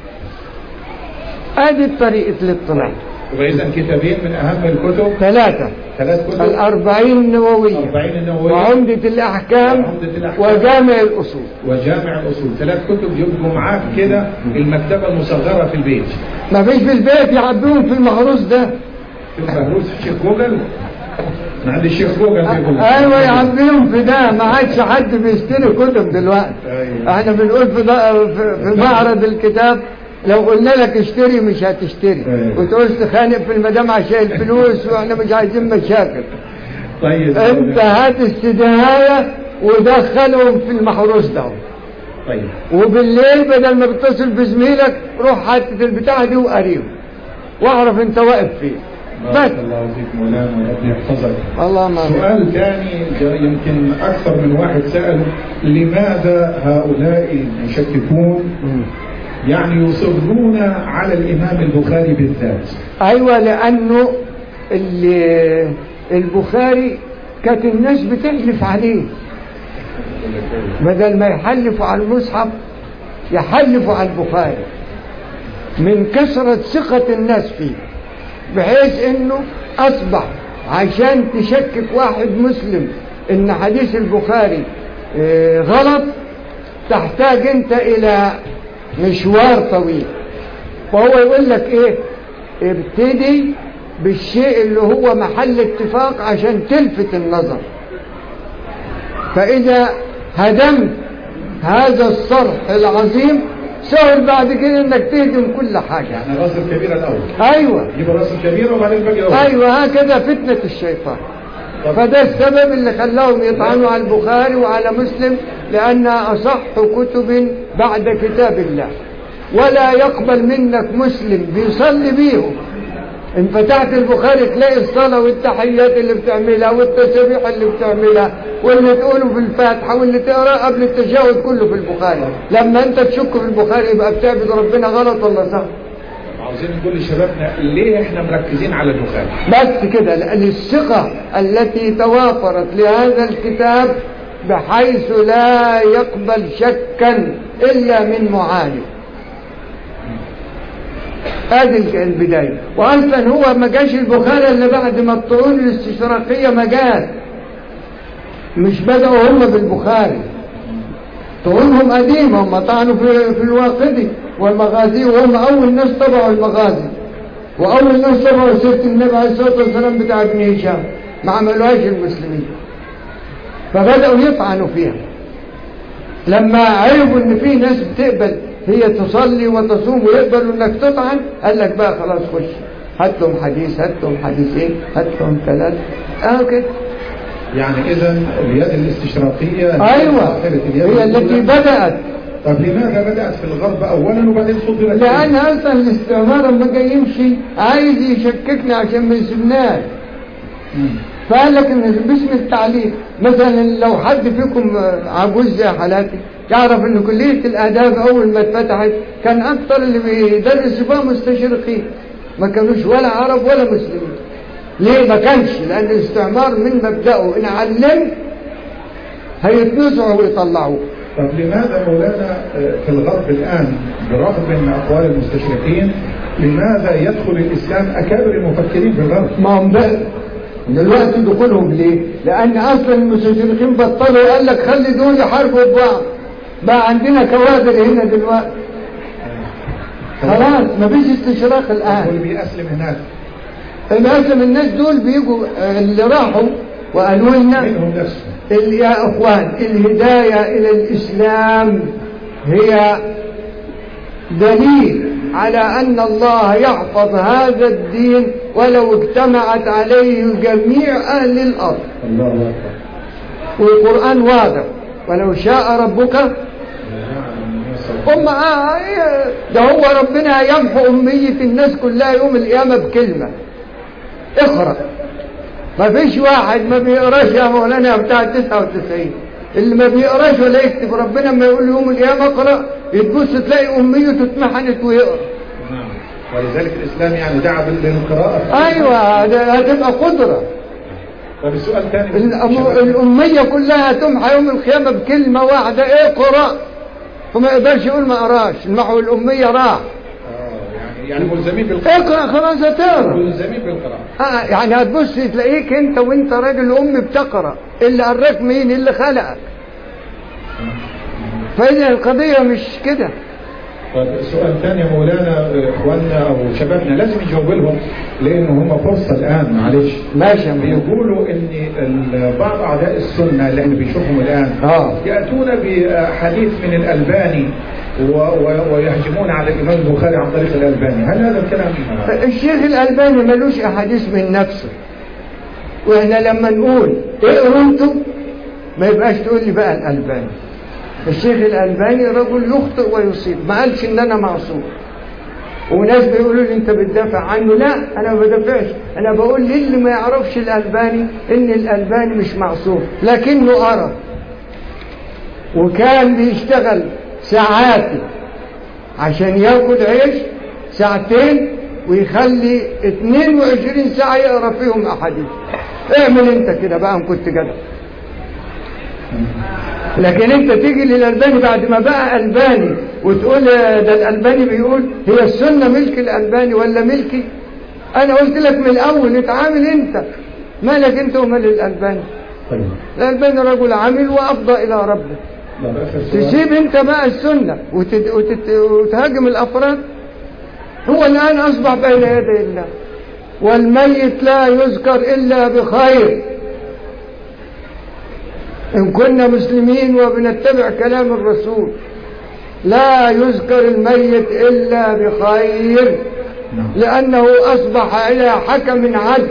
هذه طريقة الاطلاع. وإذا كتابين من أهم الكتب، 3 كتب، 40 النووية، وعمدة الأحكام، وجامع الأصول. وجامع الأصول 3 كتب يبقوا معاك كده المكتبة المصغرة في البيت. ما فيش في البيت، يعبيهم في المهروس ده. المهروس الشيخ جوجل، ما عندي الشيخ جوجل في جوجل. ايوه يعبيهم في ده، ما عادش حد بيشتري كتب دلوقتي. أيوة. احنا بنقول في معرض الكتاب لو قلنا لك اشتري مش هتشتري. أيوة. وتقول تخانق في المدام عشان الفلوس، واحنا مش عايزين مشاكل. طيب انت هات السداية ودخلهم في المحروس ده. طيب. وبالليل بدل ما بتصل بزميلك روح حتة البتاعة دي وقريهم، واعرف انت واقف فيه. بارك الله فيك مولانا وربنا يحفظك. اللهم امين. سؤال ثاني يمكن اكثر من واحد سأل، لماذا هؤلاء المشككون يعني يصرون على الامام البخاري بالذات؟ ايوه، لانه البخاري كانت الناس بتحلف عليه، بدل ما يحلفوا على المصحف يحلفوا على البخاري من كثرة ثقة الناس فيه، بحيث انه اصبح عشان تشكك واحد مسلم ان حديث البخاري غلط تحتاج انت الى مشوار طويل. فهو يقول لك ايه، ابتدي بالشيء اللي هو محل اتفاق عشان تلفت النظر، فاذا هدمت هذا الصرح العظيم سهل بعد كده انك تهدم كل حاجة. يعني راس الكبيرة الاول. ايوه، يجيب راس الكبيرة وبعدين باقي الاول. ايوه، هكذا فتنة الشيطان. فده السبب اللي خلاهم يطعنوا على البخاري وعلى مسلم، لأنها أصح كتب بعد كتاب الله، ولا يقبل منك مسلم بيصلي بيهم. إن فتحت البخاري تلاقي الصلاة والتحيات اللي بتعملها والتسبيح اللي بتعملها واللي تقوله في الفاتحة واللي تقرأ قبل التشهد كله في البخاري. لما أنت تشك في البخاري يبقى بتعبد ربنا غلط ولا صح؟ عاوزين نقول لشبابنا ليه احنا مركزين على البخاري؟ بس كده، لأن الثقة التي توافرت لهذا الكتاب بحيث لا يقبل شكا إلا من معالي. هذه البداية. وأصلا هو ما جاش البخاري إلا بعد ما الطعون الاستشراقية ما جات، مش بدأوا هم بالبخاري، طعونهم قديمة، هم طعنوا في الواقدي والمغازي، وهم أول ناس طبعوا المغازي وأول ناس طبعوا سيرة النبي عليه الصلاة والسلام بتاع ابن هشام، ما عملوهاش المسلمين، فبدأوا يطعنوا فيها. لما عرفوا ان في ناس بتقبل هي تصلي وتصوم ويقبلوا انك تطعن، قال لك بقى خلاص خش، هات لهم حديث، هات لهم حديثين، هات لهم ثلاثة، كده. يعني اذا اليد الاستشراقية ايوه هي التي بدأت. طب لماذا بدأت في الغرب اولا وبعدين صدرت؟ لان اصلا الاستعمار لما جاي يمشي عايز يشككنا عشان ما يسيبناش، فقال لك ان باسم التعليم. مثلا لو حد فيكم عجوز زي حالاتي يعرف ان كلية الاداب اول ما اتفتحت كان اكتر اللي بيدرس فيها مستشرقين، ما كانوش ولا عرب ولا مسلمين. ليه ما كانش؟ لان الاستعمار من مبدأه ان علمت هيتنزعوا ويطلعوه. طب لماذا مولانا في الغرب الان برغم من اقوال المستشرقين لماذا يدخل الاسلام اكابر المفكرين في الغرب؟ ما هم بقى دلوقتي دخولهم ليه؟ لأن أصلا المستشرقين بطلوا، قال لك خلي دول يحاربوا ببعض، بقى عندنا كوادر هنا دلوقتي خلاص مفيش استشراق الآن. واللي بيأسلم هناك الأسلم الناس دول بيجوا اللي راحوا وقالوا لنا منهم نفسهم يا أخوان الهداية إلى الإسلام هي دليل على أن الله يحفظ هذا الدين ولو اجتمعت عليه جميع أهل الأرض. الله أكبر. والقرآن واضح، ولو شاء ربك ده هو ربنا يمحو أمية الناس كلها يوم القيامة بكلمة اقرأ. ما فيش واحد ما بيقراش يا مولانا بتاع 99 اللي ما بيقراش ولا يكتب، ربنا ما يقول يوم القيامة اقرأ يتبص تلاقي أميته اتمحنت ويقرأ. ولذلك الإسلام يعني دعا بالقراءة. أيوة ده هتبقى قدرة. طب السؤال ثاني، الأمية كلها تمحى يوم القيامة بكلمة واحدة اقرأ، وما يقدرش يقول ما قراش، المحو الأمية راح. يعني ملزمين بالقراءة. اقرأ خلاص هتقرأ. ملزمين بالقراءة. يعني هتبص تلاقيك انت وانت راجل أم بتقرأ، اللي قراك مين؟ اللي خلقك. فإذا القضية مش كده. طيب سؤال ثاني يا مولانا، اخواننا او شبابنا لازم يجاوب لهم لان هم فرصه الان، معلش. ماشي. بيقولوا ان بعض اعداء السنه اللي احنا بنشوفهم الان ياتون بحديث من الالباني ويهجمون على الامام البخاري عن طريق الالباني، هل هذا الكلام؟ الشيخ الالباني ملوش احاديث من نفسه، واحنا لما نقول اقروا انتم ما يبقاش تقول لي بقى الالباني. الشيخ الألباني رجل يخطئ ويصيب، ما قالش ان انا معصوم. وناس بيقولوا لي انت بتدافع عنه، لا انا ما بدافعش، انا بقول للي ما يعرفش الألباني ان الألباني مش معصوم، لكنه قرا وكان بيشتغل ساعات عشان ياكل عيش ساعتين ويخلي 22 ساعة يقرا فيهم احاديث. اعمل انت كده بقى ان كنت جدع. لكن انت تيجي للألباني بعد ما بقى ألباني وتقول ده الألباني بيقول هي السنة ملك الألباني ولا ملكي؟ انا قلت لك من الاول اتعامل انت، مالك انت ومال الألباني؟ طيب. الألباني رجل عامل وأفضى إلى ربه. تسيب انت بقى السنة وتهاجم الأفراد. هو الآن أصبح بين يدي الله، والميت لا يذكر إلا بخير. إن كنا مسلمين وبنتبع كلام الرسول لا يذكر الميت إلا بخير، لأنه أصبح إلى حكم عدل.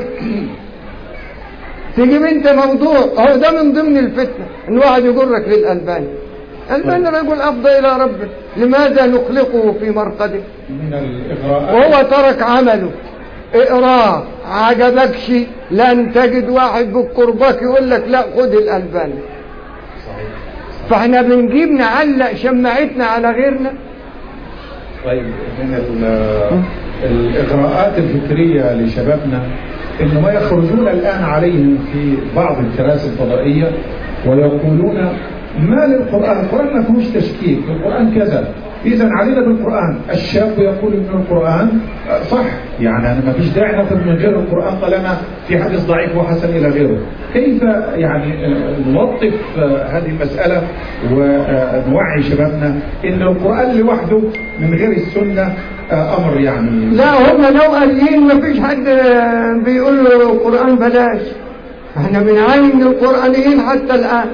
تجيب انت موضوع هو ده من ضمن الفتنة ان واحد يجرك للألباني. الألباني رجل أفضى إلى ربه، لماذا نخلقه في مرقده من الإغراءات وهو ترك عمله؟ اقراه عجبكش لن تجد واحد بالقرباك يقول لك لا خد الألباني. فاحنا بنجيب نعلق شماعتنا على غيرنا. طيب من الإغراءات الفكرية لشبابنا إنه ما يخرجون الآن عليهم في بعض الكراسي الفضائية ويقولون ما للقرآن، القرآن ما فيهوش تشكيك، القرآن كذا، إذا علينا بالقرآن. الشاب يقول إن القرآن صح، يعني أنا ما فيش داعي ناخذ من غير القرآن طالما في حديث ضعيف وحسن إلى غيره. كيف يعني نلطف هذه المسألة ونوعي شبابنا إن القرآن لوحده من غير السنة أمر يعني؟ لا، هم لو قالين ما فيش حد بيقول له القرآن بلاش. احنا بنعاني من القرآنيين حتى الآن،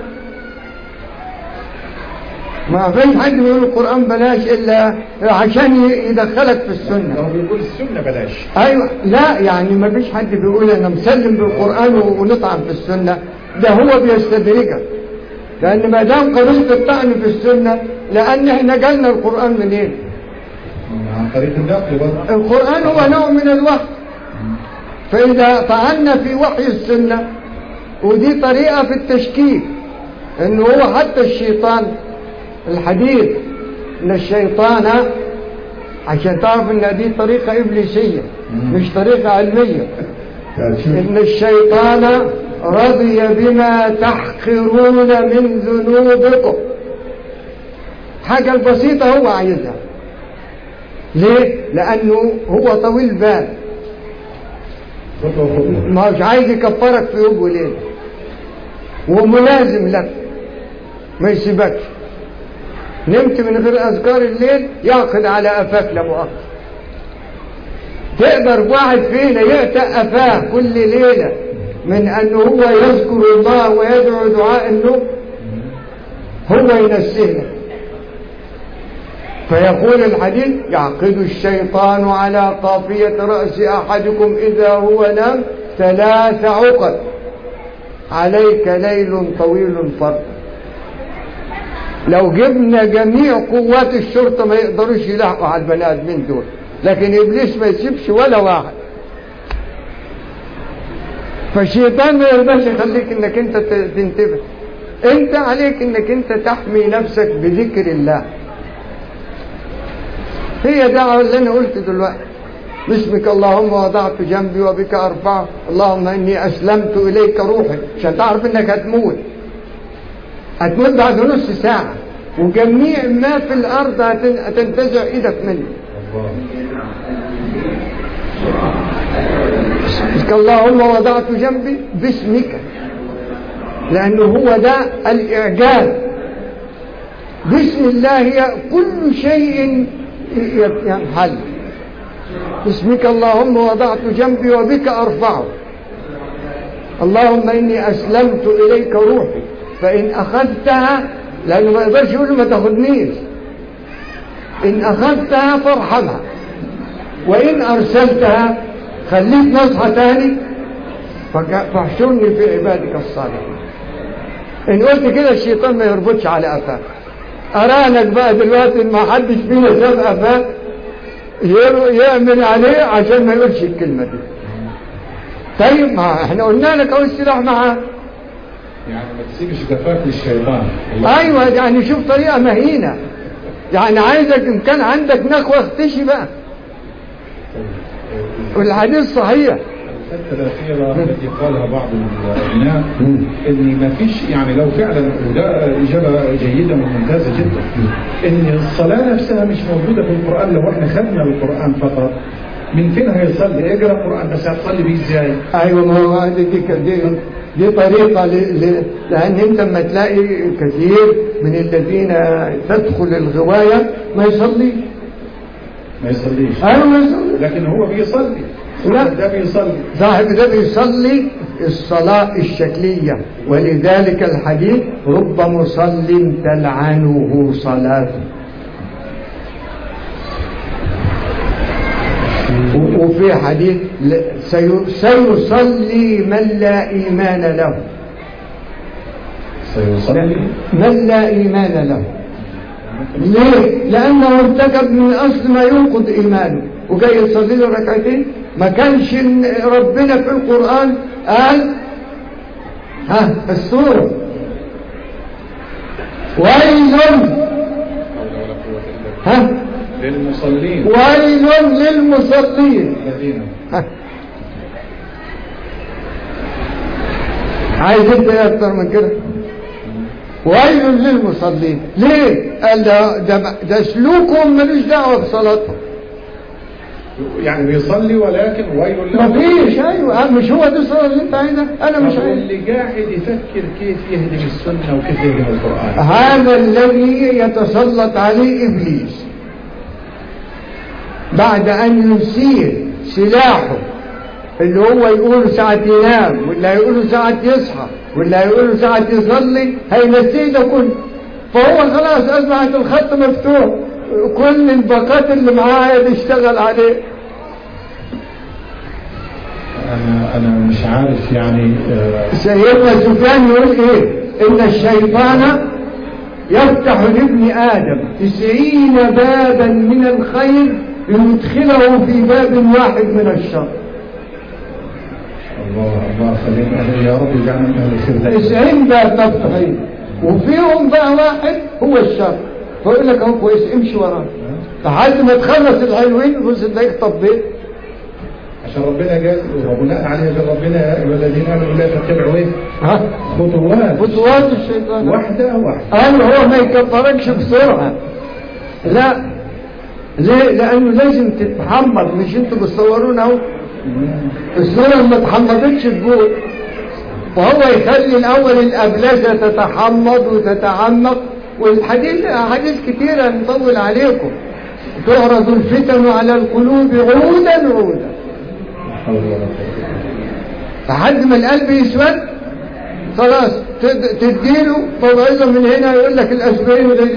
ما فيش حد بيقول القرآن بلاش إلا عشان يدخلك في السنة. هو بيقول السنة بلاش. أيوة، لا يعني ما فيش حد بيقول أنا مسلم بالقرآن ونطعن في السنة، ده هو بيستدرجك. لأن ما دام قضية الطعن في السنة، لأن احنا جالنا القرآن منين؟ عن طريق النقل برضه. القرآن هو نوع من الوحي، فإذا طعنا في وحي السنة، ودي طريقة في التشكيك، إنه هو حتى الشيطان الحديث إن الشيطان، عشان تعرف إن دي طريقة إبليسية مش طريقة علمية، إن الشيطان رضي بما تحقرون من ذنوبكم. حاجة البسيطة هو عايزها. ليه؟ لأنه هو طويل بال، مش عايز يكفرك في يوم وليلة، وملازم لك ما يسيبكش. نمت من غير أذكار الليل يأخذ على أفاك لمؤخر. تقدر واحد فينا يأتأ أفاه كل ليلة من أنه هو يذكر الله ويدعو دعاء النوم؟ هو ينسيه. فيقول الحديث: يعقد الشيطان على قافية رأس أحدكم إذا هو نام 3 عقد، عليك ليل طويل فرد. لو جبنا جميع قوات الشرطة ما يقدروش يلاحقوا على البني آدمين دول، لكن إبليس ما يسيبش ولا واحد. فالشيطان ما يرضاش يخليك إنك أنت تنتبه. أنت عليك إنك أنت تحمي نفسك بذكر الله. هي دعوة اللي أنا قلت دلوقتي: باسمك اللهم وضعت جنبي وبك أرفعه، اللهم إني أسلمت إليك روحي. عشان تعرف إنك هتموت بعد نص ساعة، وجميع ما في الأرض هتنتزع إيدك منه. باسمك اللهم وضعت جنبي، باسمك، لأنه هو ده الإعجاز. بسم الله كل شيء ينحل. باسمك اللهم وضعت جنبي وبك أرفعه، اللهم إني أسلمت إليك روحي، فإن أخذتها، لأنه ما يقدرش يقول ما تاخدنيش، إن أخذتها فارحمها، وإن أرسلتها خليك نصحى تاني فاحشرني في عبادك الصالحين. إن قلت كده الشيطان ما يربطش على أفاك. أرانك بقى دلوقتي ما حدش فينا شاف أفاك يعمل عليه عشان ما يقولش الكلمة دي. طيب ما احنا قلنا لك اهو السلاح معاه، يعني ما تسيبش جفاك للشيطان. ايوه، يعني شوف طريقة مهينة، يعني عايزك ان كان عندك نخوة اختشي بقى. والحديث صحيح. الحتة الأخيرة التي قالها بعض الأبناء إن ما فيش، يعني لو فعلا، وده إجابة جيدة وممتازة جدا، إن الصلاة نفسها مش موجودة في القرآن. لو إحنا خدنا القرآن فقط، من فين هيصلي؟ اقرأ القرآن بس هتصلي بيه إزاي؟ أيوة، ما هو دي طريقة لأن أنت لما تلاقي كثير من الذين تدخل الغواية ما يصليش. أيوة ما يصلي، لكن هو بيصلي. لا، ده بيصلي، صاحب ده بيصلي الصلاة الشكلية، ولذلك الحديث: رب مصل تلعنه صلاته. وفي حديث: سيصلي من لا إيمان له. سيصلي من لا إيمان له. ليه؟ لأنه ارتكب من أصل ما ينقض إيمانه، وجاي يصلي له ركعتين. ما كانش ربنا في القرآن قال السورة: ويل للمصلين، ويل للمصلين. عايز انت ايه اكتر من كده؟ ويل للمصلين. ليه؟ قال ده سلوكهم ملوش دعوة بصلاتهم. يعني بيصلي ولكن ويل له. مفيش. ايوه، مش هو ده الصلاة اللي انت عايزها؟ انا مش عايز. اللي قاعد يفكر كيف يهدم السنة وكيف يهدم القرآن، هذا الذي يتسلط عليه ابليس بعد ان يسير سلاحه، اللي هو يقول ساعة ينام، ولا يقول ساعة يصحى، ولا يقول ساعة يصلي، هينسيه ده كله. فهو خلاص أصبحت الخط مفتوح، كل الباقات اللي معاه يشتغل عليه. أنا مش عارف يعني. سيدنا سفيان يقول إيه؟ إن الشيطان يفتح لابن آدم 90 بابا من الخير ليدخله في باب واحد من الشر. الله خلينا يا رب يجعلنا من أهل الخير. 90 باب مفتوحين وفيهم بقى واحد هو الشر، فيقول لك اهو كويس امشي وراه لحد ما تخلص الحلوين بص تلاقيك طبيت. عشان ربنا قال وبناء عليه قال ربنا يا ايها الذين امنوا لا تتبعوا ايه؟ خطوات الشيطان واحده. قال هو ما يكفركش بسرعه. لا، ليه؟ لانه لازم تتحمض. مش انتوا بتصورونا اهو الصوره ما اتحمضتش تقول، فهو يخلي الاول الابلسه تتحمض وتتعمق. والحديث احاديث كتيره نطول عليكم. تعرض الفتن على القلوب عودا عودا لحد ما القلب يسود. خلاص تديله موعظه من هنا يقول لك الاسبرين وغيره.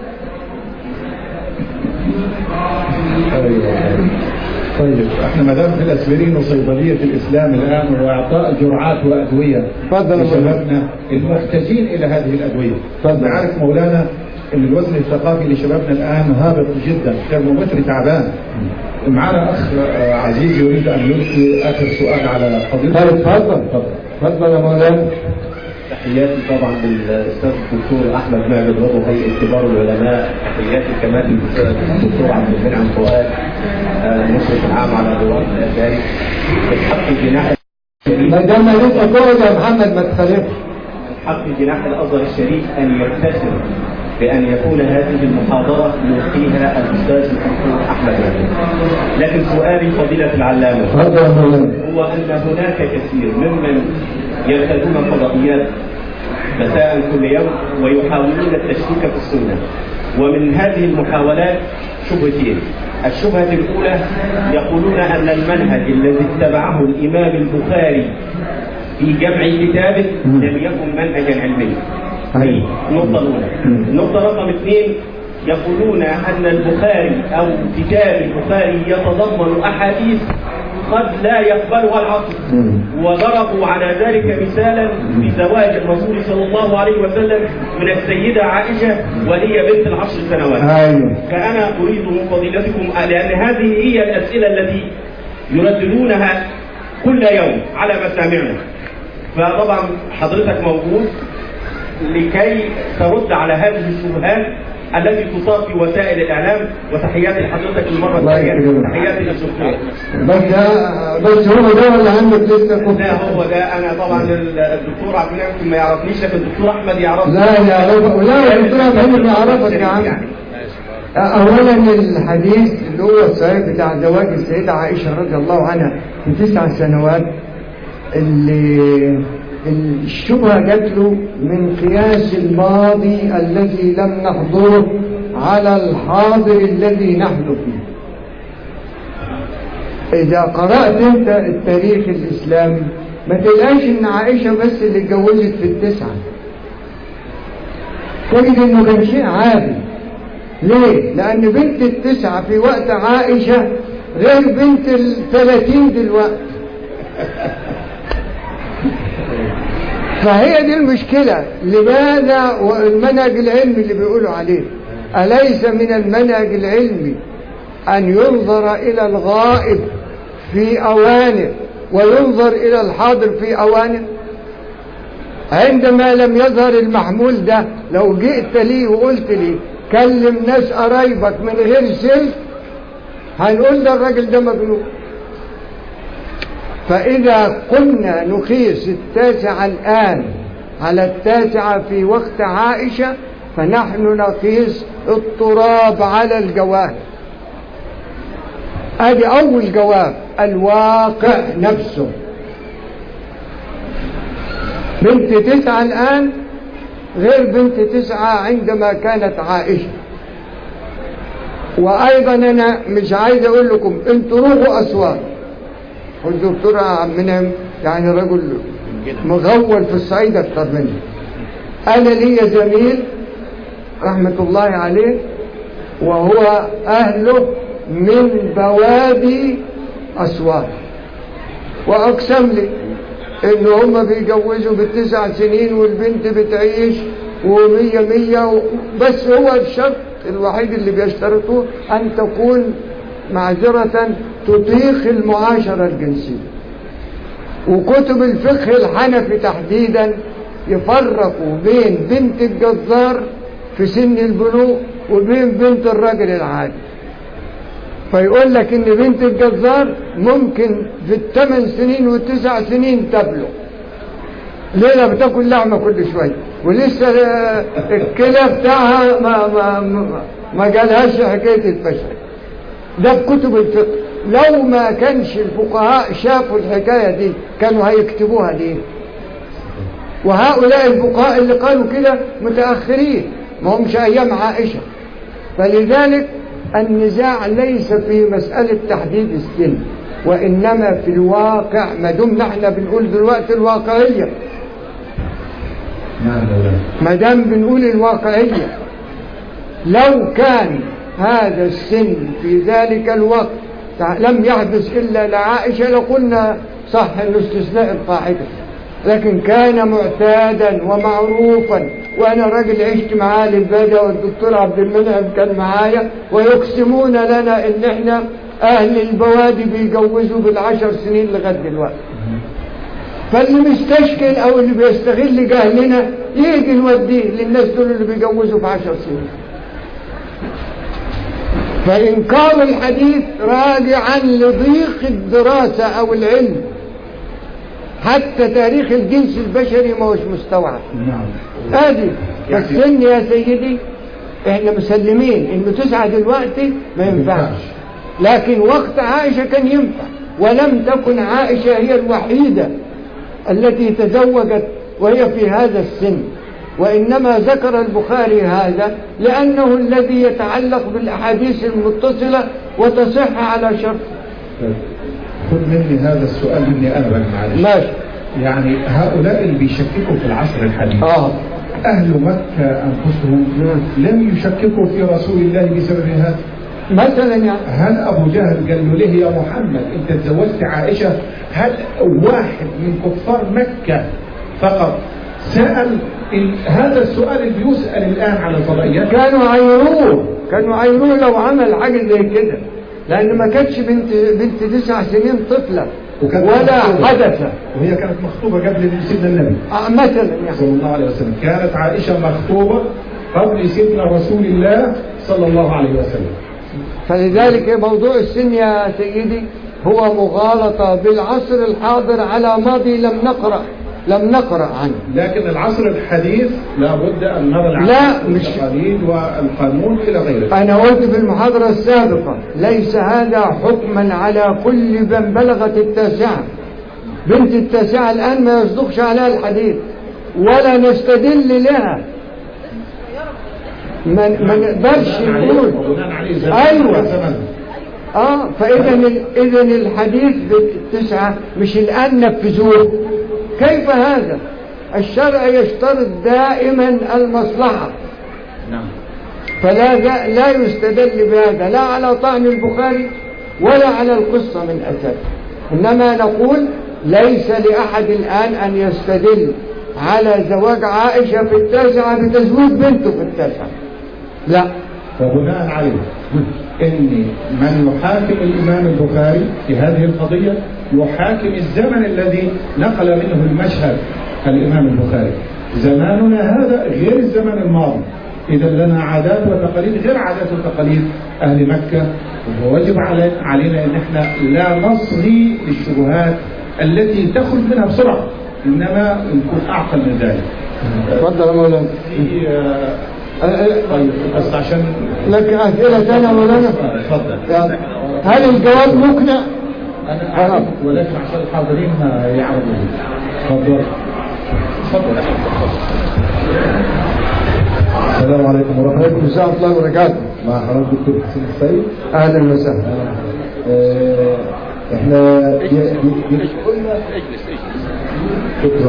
طيب احنا ما دام في الاسبرين وصيدليه الاسلام الان واعطاء جرعات وادويه لشبابنا المحتاجين الى هذه الادويه. نعرف مولانا ان الوزن الثقافي لشبابنا الان هابط جدا، ترمومتر تعبان. معنا اخ عزيز يريد ان يلقي اخر سؤال على قضيه. تفضل يا مولانا. تحياتي طبعا للاستاذ الدكتور احمد معبد عضو هيئه كبار العلماء، تحياتي كمان للدكتور عبد المنعم فؤاد المشرف العام على الرواد الازهري. الحق الجناح ما دام لسه تقعد يا محمد ما تخالفش. الحق جناح الازهر الشريف ان يبتسم بان يكون هذه المحاضره يلقيها الاستاذ الدكتور احمد معبد. لكن سؤالي فضيله العلامه هو ان هناك كثير ممن يرتدون الفضائيات مساء كل يوم ويحاولون التشكيك في السنة، ومن هذه المحاولات شبهتين. الشبهة الأولى يقولون أن المنهج الذي اتبعه الإمام البخاري في جمع كتابه لم يكن منهجا علميا. النقطة الأولى. النقطة رقم 2 يقولون أن البخاري أو كتاب البخاري يتضمن أحاديث قد لا يقبلها العقل، وضربوا على ذلك مثالا بزواج الرسول صلى الله عليه وسلم من السيدة عائشة وهي بنت 10 سنوات. فأنا أريد من فضيلتكم، لأن هذه هي الأسئلة التي يرددونها كل يوم على مسامعنا، فطبعا حضرتك موجود لكي ترد على هذه الشبهات التي تصاب في وسائل الإعلام. وتحياتي لحضرتك المرة الثانية. تحياتي للدكتور. بس هو ده اللي عندك لسه؟ لا هو ده. أنا طبعا الدكتور عبد المنعم ما يعرفنيش، لكن الدكتور أحمد يعرفني. لا الدكتور أحمد يعرفك يا عم. أولا الحديث اللي هو الصحيح بتاع زواج السيدة عائشة رضي الله عنها في 9 سنوات، اللي الشبهة جات له من قياس الماضي الذي لم نحضره على الحاضر الذي نحن فيه. إذا قرأت أنت التاريخ الإسلامي ما تلقاش إن عائشة بس اللي اتجوزت في 9، تجد إنه كان شيء عادي. ليه؟ لأن بنت 9 في وقت عائشة غير بنت 30 دلوقتي. فهي دي المشكلة. لماذا والمنهج العلمي اللي بيقولوا عليه أليس من المنهج العلمي أن ينظر إلى الغائب في أوانه وينظر إلى الحاضر في أوانه؟ عندما لم يظهر المحمول ده لو جئت لي وقلت لي كلم ناس قرايبك من غير سلك هنقول ده الراجل ده مجنون. فإذا قلنا نقيس 9 الآن على 9 في وقت عائشة، فنحن نقيس التراب على الجواب. ادي اول جواب، الواقع نفسه. بنت 9 الان غير بنت 9 عندما كانت عائشة. وايضا انا مش عايز اقول لكم انتوا روحوا اسوان، والدكتور عمنا يعني رجل مغول في الصعيد اكتر مني. انا لي زميل رحمة الله عليه وهو اهله من بوادي اسوان، واقسم لي ان هم بيجوزوا ب9 سنين والبنت بتعيش و100 بس هو الشرط الوحيد اللي بيشترطوه ان تكون معذرة تطيق المعاشرة الجنسية. وكتب الفقه الحنفي تحديدا يفرقوا بين بنت الجزار في سن البلوغ وبين بنت الرجل العادي. فيقول لك ان بنت الجزار ممكن في 8 سنين و9 سنين تبلغ، ليلة بتاكل لحمة كل شوية ولسه الكلى بتاعها ما جالهاش حكاية الفشل. ده في كتب الفقه. لو ما كانش الفقهاء شافوا الحكاية دي كانوا هيكتبوها ليه؟ وهؤلاء الفقهاء اللي قالوا كده متأخرين، ما همش أيام عائشة. فلذلك النزاع ليس في مسألة تحديد السن، وإنما في الواقع. ما دمنا احنا بنقول دلوقتي الواقعية، ما دام بنقول الواقعية، لو كان هذا السن في ذلك الوقت لم يحدث إلا لعائشة لقلنا صح إنه استثناء القاعدة، لكن كان معتادا ومعروفا. وأنا راجل عشت معاه للبادية والدكتور عبد المنعم كان معايا، ويقسمون لنا إن إحنا أهل البوادي بيجوزوا بال10 سنين لغاية دلوقتي. فاللي مستشكل أو اللي بيستغل جهلنا يجي نوديه للناس دول اللي بيجوزوا ب10 سنين. فإنكار الحديث راجعا لضيق الدراسة أو العلم. حتى تاريخ الجنس البشري ما هوش مستوعب. ادي السن يا سيدي احنا مسلمين انه 9 دلوقتي ما ينفعش، لكن وقت عائشة كان ينفع. ولم تكن عائشة هي الوحيدة التي تزوجت وهي في هذا السن، وإنما ذكر البخاري هذا لأنه الذي يتعلق بالأحاديث المتصلة وتصح على شرط. خذ مني هذا السؤال مني أنا بقى معلش. ماشي. يعني هؤلاء اللي بيشككوا في العصر الحديث أهل مكة أنفسهم لم يشككوا في رسول الله بسبب هذا مثلا. يعني هل أبو جهل قال له ليه يا محمد أنت تزوجت عائشة؟ هل واحد من كفار مكة فقط سأل هذا السؤال اللي بيسأل الآن على الفضائيات؟ كانوا عيروه لو عمل حاجة زي كده، لأن ما كانتش بنت 9 سنين طفلة ولا حدث، وهي كانت مخطوبة قبل سيدنا النبي مثلا يعني صلى الله عليه وسلم. كانت عائشة مخطوبة قبل سيدنا رسول الله صلى الله عليه وسلم. فلذلك موضوع السن يا سيدي هو مغالطة بالعصر الحاضر على ماضي لم نقرأ عنه. لكن العصر الحديث لابد أن نرى التقاليد والقانون إلى غيره. أنا قلت في المحاضرة السابقة ليس هذا حكما على كل من بلغت 9. بنت 9 الآن ما يصدقش عليها الحديث ولا نستدل لها، ما نقدرش نقول. أيوة. فإذا الحديث ب9 مش الآن نفذوه. كيف هذا؟ الشرع يشترط دائما المصلحة. نعم. فلا يستدل بهذا لا على طعن البخاري ولا على القصة من أساس. إنما نقول ليس لأحد الآن أن يستدل على زواج عائشة في 9 بتزويج بنته في 9. لا. وبناء عليه إن من يحاكم الإمام البخاري في هذه القضية يحاكم الزمن الذي نقل منه المشهد الإمام البخاري. زماننا هذا غير الزمن الماضي، إذا لنا عادات وتقاليد غير عادات وتقاليد أهل مكة، وواجب علينا أن احنا لا نصغي للشبهات التي تخرج منها بسرعة. إنما نكون أعقل من ذلك. تفضل يا مولانا. طيب بس عشان لك أسئلة ثانية يا مولانا؟ اتفضل. هل الجواب مقنع؟ أنا أعرف ولكن عشان الحاضرين يعرفوا. تفضل. تفضل. السلام عليكم ورحمة الله وبركاته. مع حضرتك دكتور حسين السيد. أهلا وسهلا. احنا شكرا.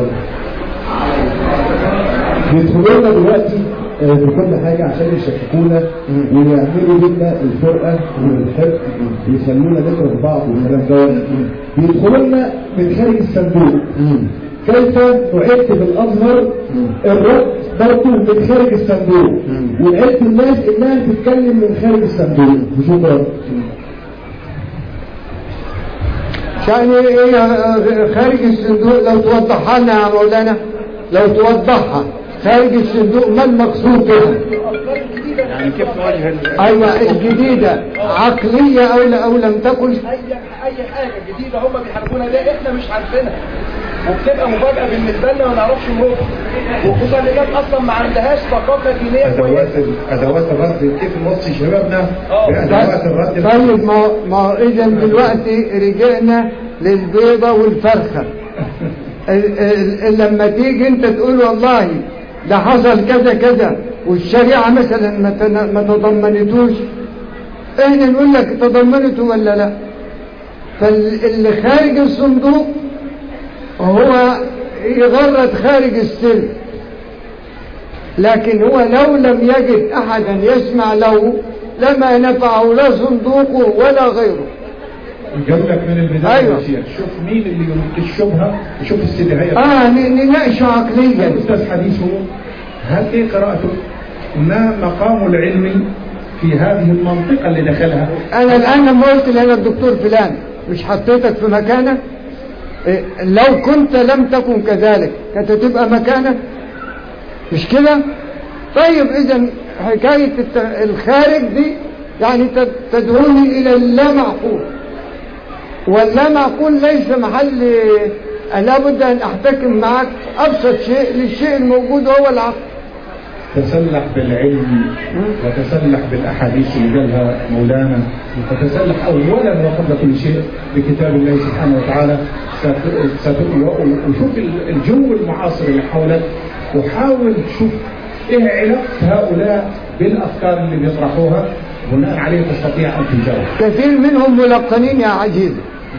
بيدخلوا لنا دلوقتي بكل حاجة عشان يشككونا ويعملوا لنا الفرقة والحقد ويخلونا نكره بعض والكلام ده. بيدخلوا لنا من خارج الصندوق. كيف نعد بالأزهر الرد برضه من خارج الصندوق ونعد الناس انها تتكلم من خارج الصندوق. شكرا. يعني ايه خارج الصندوق؟ لو توضحها لنا يا مولانا، لو توضحها خارج الصندوق ما المقصود بها؟ يعني كيف نواجه ايوه الجديده عقليه او لم تكن اي حاجه جديده هم بيحاربونا ليه احنا مش عارفينها، وبتبقى مفاجاه بالنسبه لنا ما نعرفش نروح، وخصوصا اللي جت اصلا ما عندهاش ثقافه دينيه كويسه. ادوات الرد كيف نوصي شبابنا بادوات الرد؟ طيب ما اذا دلوقتي رجعنا للبيضه والفرخه. لما تيجي انت تقول والله ده حصل كذا كذا والشريعه مثلا ما تضمنتوش، احنا نقول لك تضمنته ولا لا؟ فاللي خارج الصندوق هو يغرد خارج السلم، لكن هو لو لم يجد احدا يسمع له لما نفعه لا صندوقه ولا غيره. قال لك من البدايه. أيوة. شوف مين اللي يلقي الشبهه، شوف السيديهيه. نناقشه عقليا. الاستاذ حديثه هل ايه قراءته؟ ما مقامه العلمي في هذه المنطقه اللي دخلها؟ انا الان لما قلت لي انا الدكتور فلان مش حطيتك في مكانك؟ لو كنت لم تكن كذلك كانت تبقى مكانك، مش كده؟ طيب اذا حكايه الخارج دي يعني تدعوني الى اللا معقول، واللا معقول ليس محل. لابد ان احتكم معك ابسط شيء للشيء الموجود وهو العقل. تسلح بالعلم وتسلح بالاحاديث اللي قالها مولانا، وتسلح اولا وقبل كل شيء بكتاب الله سبحانه وتعالى. وشوف الجو المعاصر اللي حولك وحاول تشوف ايه علاقه هؤلاء بالافكار اللي بيطرحوها، بناء عليه تستطيع ان تجاوب. كثير منهم ملقنين يا عزيز.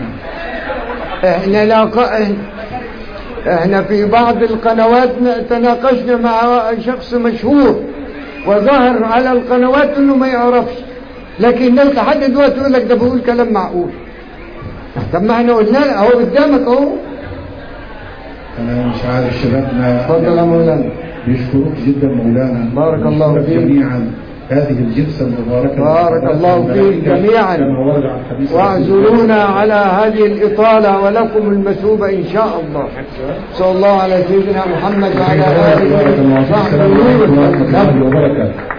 احنا في بعض القنوات تناقشنا مع شخص مشهور وظهر على القنوات انه ما يعرفش، لكن ناس لحد دلوقتي يقول لك ده بقول كلام معقول. طب ما احنا قلنا اهو قدامك اهو. انا مش عارف شبابنا. اتفضل يا مولانا. بيشكروك جدا مولانا. بارك الله فيك جميعا. هذه الجلسة المباركة بارك الله فيك جميعا، واعذرونا على هذه الإطالة ولكم المثوبة إن شاء الله. صلى الله على سيدنا محمد وعلى آله وصحبه وسلم.